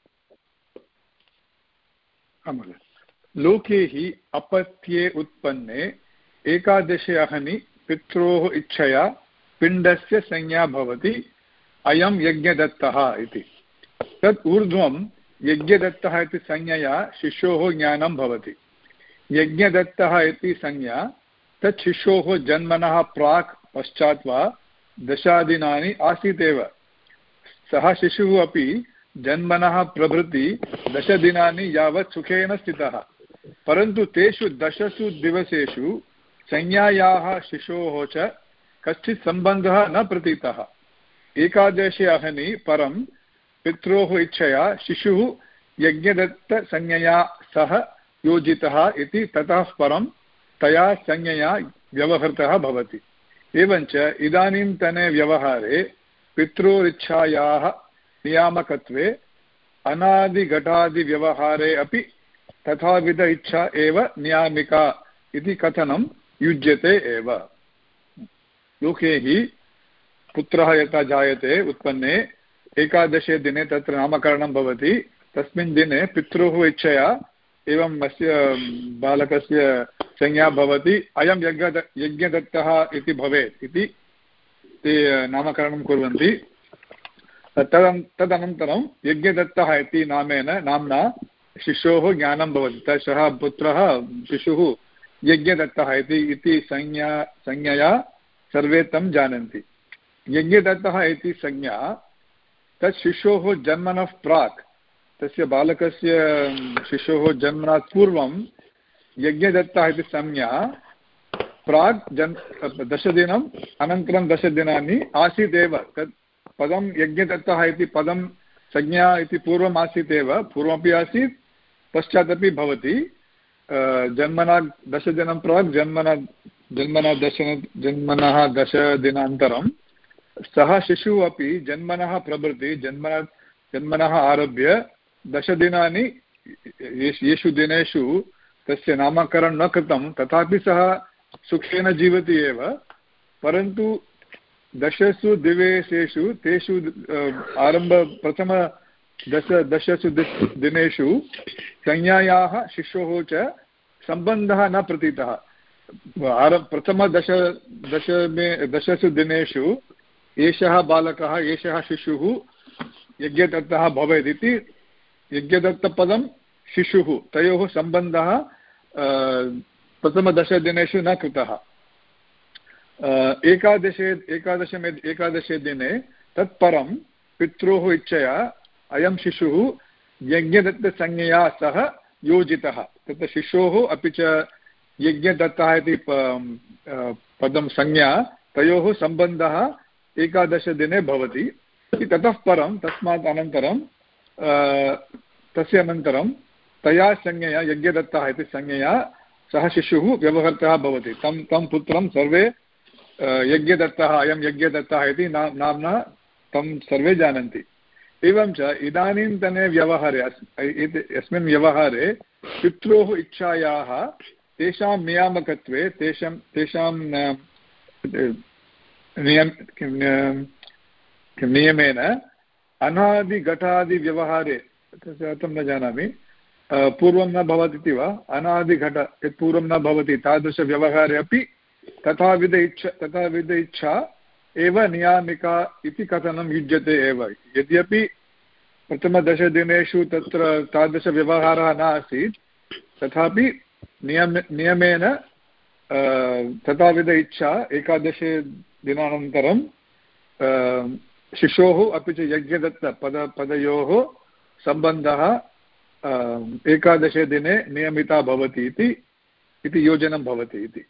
लोके हि अपत्ये उत्पन्ने एकादशे अहनि पित्रोः इच्छया पिण्डस्य संज्ञा भवति अयं यज्ञदत्तः इति। तत् ऊर्ध्वं यज्ञदत्तः इति संज्ञया शिशोः ज्ञानं भवति। यज्ञदत्तः इति संज्ञा तत् शिशोः जन्मनः प्राक् पश्चात् वा दशादिनानि आसीदेव। सः शिशुः अपि जन्मनः प्रभृति दशदिनानि यावत् सुखेन स्थितः, परन्तु तेषु दशसु दिवसेषु संज्ञायाः शिशोः च कश्चित् सम्बन्धः न प्रतीतः। एकादशे अहनि परं पित्रोः इच्छया शिशुः यज्ञदत्तसंज्ञया सह योजितः इति ततः परं तया संज्ञया व्यवहृतः भवति। एवञ्च इदानीन्तने व्यवहारे पितृरिच्छायाः नियामकत्वे अनादिघटादिव्यवहारे अपि तथाविध इच्छा एव नियामिका इति कथनं युज्यते एव। लोके हि पुत्रः यथा जायते उत्पन्ने एकादशे दिने तत्र नामकरणं भवति। तस्मिन् दिने पितृः इच्छया एवम् अस्य बालकस्य संज्ञा भवति, अयं यज्ञ यज्ञदत्तः इति भवेत् इति ते नामकरणं कुर्वन्ति। तदं तदनन्तरं यज्ञदत्तः इति नामेन नाम्ना शिशोः ज्ञानं भवति। सः पुत्रः शिशुः यज्ञदत्तः इति इति संज्ञा संज्ञया सर्वे तं जानन्ति। यज्ञदत्तः इति संज्ञा तत् शिशोः जन्मनः प्राक्, तस्य बालकस्य शिशोः जन्मनात् पूर्वं यज्ञदत्तः इति संज्ञा प्राक् जन् दशदिनम् अनन्तरं दशदिनानि आसीत् एव। तत् पदं यज्ञदत्तः इति पदं संज्ञा इति पूर्वम् आसीत् एव, पूर्वमपि आसीत् पश्चादपि भवति। जन्मना दशदिनं प्राक् जन्मना जन्मना दश जन्मनः दशदिनान्तरं सः शिशुः अपि जन्मनः प्रभृति जन्मनः जन्मनः आरभ्य दशदिनानि येषु दिनेषु तस्य नामकरणं न कृतं तथापि सः सुखेन जीवति एव। परन्तु दशसु दिवसेषु तेषु आरम्भ प्रथम दश दशसु दिनेषु संज्ञायाः शिशोः च सम्बन्धः न प्रतीतः। आरम्भ प्रथमदश दशमे दशसु दिनेषु एषः बालकः एषः शिशुः यज्ञदत्तः भवेत् इति यज्ञदत्तपदं शिशुः तयोः सम्बन्धः प्रथमदशदिनेषु न कृतः। एकादशे एकादशमे एकादशे दिने तत्परं पित्रोः इच्छया अयं शिशुः यज्ञदत्तसंज्ञया सह योजितः। तत्र शिशोः अपि च यज्ञदत्तः इति पदं संज्ञा तयोः सम्बन्धः एकादशदिने भवति। ततः परं तस्मात् अनन्तरं तस्य अनन्तरं तया संज्ञया यज्ञदत्तः इति संज्ञया सः शिशुः व्यवहृतः भवति। तं तं पुत्रं सर्वे यज्ञदत्तः अयं यज्ञदत्तः इति नाम्ना तं सर्वे जानन्ति। एवं च इदानीन्तने व्यवहारे अस्मिन् व्यवहारे पित्रोः इच्छायाः तेषां नियामकत्वे तेषां तेषां नियम नियमेन अनादिघटादिव्यवहारे तस्य अर्थं न जानामि, पूर्वं न भवति इति वा, अनादिघट यत् पूर्वं न भवति तादृशव्यवहारे अपि तथाविध इच्छा तथाविध इच्छा एव नियामिका इति कथनं युज्यते एव। यद्यपि प्रथमदशदिनेषु तत्र तादृशव्यवहारः न आसीत् तथापि नियम नियमेन तथाविध इच्छा एकादशे दिनानन्तरं शिशोः अपि च यज्ञदत्त पद पदयोः सम्बन्धः एकादशे दिने नियमिता भवति इति इति योजनं भवति इति।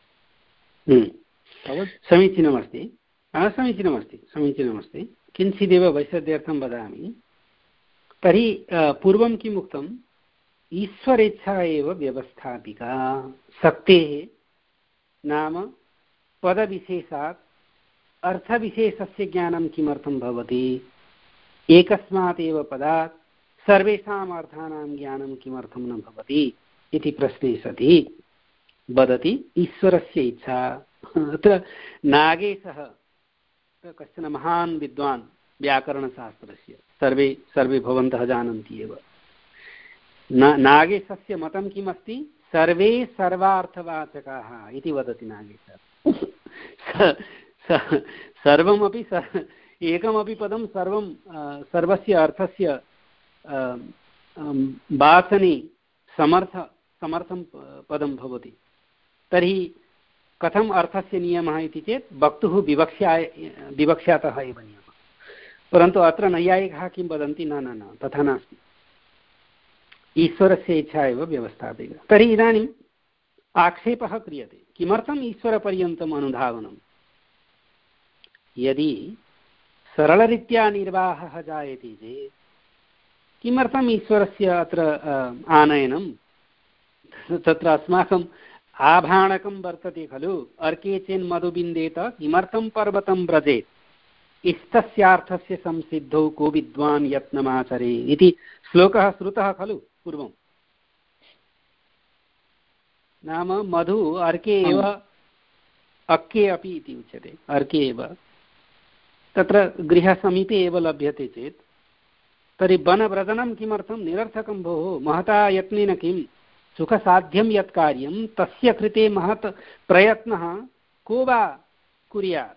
समीचीनमस्ति समीचीनमस्ति समीचीनमस्ति किञ्चिदेव वैशद्यार्थं वदामि। तर्हि पूर्वं किम् उक्तम्, ईश्वरेच्छा एव व्यवस्थापिका। शक्तेः नाम पदविशेषात् अर्थविशेषस्य ज्ञानं किमर्थं भवति, एकस्मात् एव पदात् सर्वेषाम् अर्थानां ज्ञानं किमर्थं न भवति इति प्रश्ने सति वदति ईश्वरस्य इच्छा। अत्र नागेशः कश्चन महान् विद्वान् व्याकरणशास्त्रस्य, सर्वे सर्वे भवन्तः जानन्ति एव। न नागेशस्य मतं किम् अस्ति, सर्वे सर्वार्थवाचकाः इति वदति नागेशः। सर्वमपि एकमपि पदं सर्वं सर्वस्य अर्थस्य वाचने समर्थ समर्थं पदं भवति। तर्हि कथम् अर्थस्य नियमः इति चेत् वक्तुः विवक्षा विवक्षातः एव नियमः। परन्तु अत्र नैयायिकाः किं वदन्ति, न न न तथा नास्ति, ईश्वरस्य इच्छा एव व्यवस्थापिका। तर्हि इदानीम् आक्षेपः क्रियते, किमर्थम् ईश्वरपर्यन्तम् अनुधावनं। यदि सरलरीत्या निर्वाहः जायते चेत् किमर्थम् ईश्वरस्य अत्र आनयनं? तत्र अस्माकम् आभाणकं वर्तते खलु, अर्के चेन्मधुबिन्देत किमर्थं पर्वतं व्रजेत् इस्तस्यार्थस्य संसिद्धौ को विद्वान् यत्नमाचरे इति श्लोकः श्रुतः खलु पूर्वं। नाम मधु अर्के एव, अक्के अपि इति उच्यते, अर्के एव तत्र गृहसमीपे एव लभ्यते चेत् तर्हि वनव्रजनं किमर्थं? निरर्थकं भोः। महता यत्नेन किं सुखसाध्यं यत् कार्यं तस्य कृते महत् प्रयत्नः को वा कुर्यात्?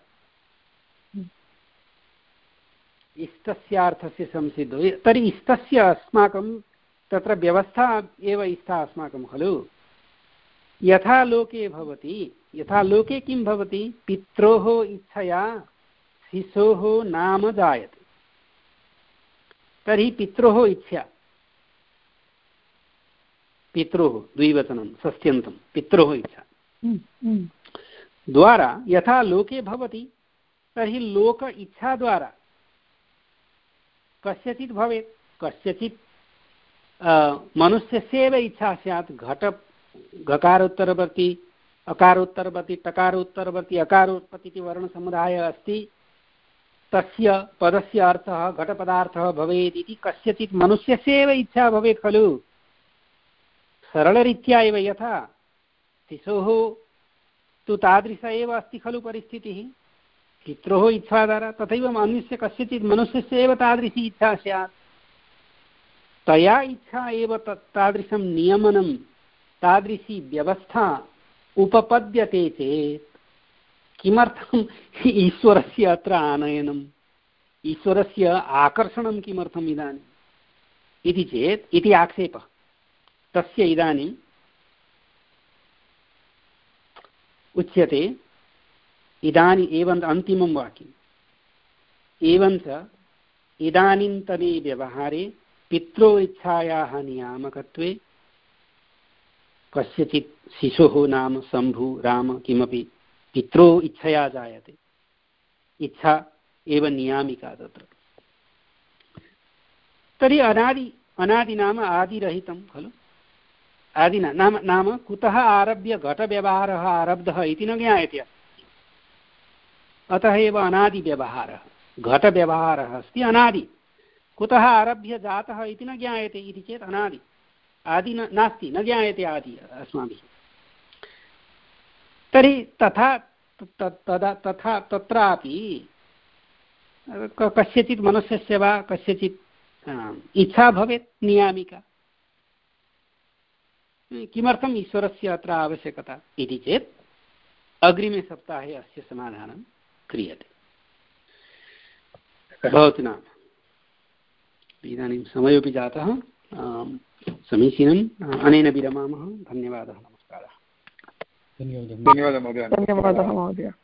इष्टस्यार्थस्य संसिद्धो, तर्हि इष्टस्य अस्माकं तत्र व्यवस्था एव इष्टा अस्माकं खलु। यथा लोके भवति, यथा लोके किं भवति? पित्रोः इच्छया शिशोः नाम जायते। तर्हि पित्रोः इच्छा, पित्रोः द्विवचनं षष्ट्यन्तं, पित्रोः इच्छा द्वारा यथा लोके भवति, तर्हि लोक इच्छा द्वारा कस्यचित् भवेत्, कस्यचित् मनुष्यस्य एव इच्छा स्यात्। घट घकारोत्तरवर्ती अकारोत्तरवर्ती टकारोत्तरवर्ती अकारोत्पत्ति इति वर्णसमुदायः अस्ति, तस्य पदस्य अर्थः घटपदार्थः भवेत् इति कस्यचित् मनुष्यस्य एव इच्छा भवेत् खलु। सरलरीत्या एव यथा शिशोः तु तादृश एव अस्ति खलु परिस्थितिः, पित्रोः इच्छा द्वारा, तथैव मनुष्य कस्यचित् मनुष्यस्य एव तादृशी इच्छा स्यात्। तया इच्छा एव तादृशं नियमनं, तादृशी व्यवस्था उपपद्यते चेत् किमर्थम् ईश्वरस्य अत्र आनयनम्, ईश्वरस्य आकर्षणं किमर्थम् इदानीम् इति चेत् इति आक्षेपः तस्य इदानीम् उच्यते। इदानीम् एवं अन्तिमं वाक्यम्, एवञ्च इदानीन्तने व्यवहारे पित्रो इच्छायाः नियामकत्वे कस्यचित् शिशुः नाम शम्भु राम किमपि पित्रो इच्छया जायते, इच्छा एव नियामिका तत्र। तर्हि अनादि, अनादि नाम आदिरहितं खलु। आदि नाम नाम कुतः आरभ्य घटव्यवहारः आरब्धः इति न ज्ञायते, अतः एव अनादिव्यवहारः, घटव्यवहारः अस्ति अनादि। कुतः आरभ्य जातः इति न ज्ञायते इति चेत् अनादि, आदि न नास्ति, न ज्ञायते आदि अस्माभिः। तर्हि तथा तदा तथा तत्रापि कस्यचित् मनुष्यस्य वा कस्यचित् इच्छा भवेत् नियामिका। किमर्थम् ईश्वरस्य अत्र आवश्यकता इति चेत् अग्रिमे सप्ताहे अस्य समाधानं क्रियते। भवतु नाम इदानीं समयोपि जातः, समीचीनम्। अनेन विरमामः। धन्यवादः, नमस्कारः। धन्यवादः धन्यवादः महोदय। धन्यवादः महोदय।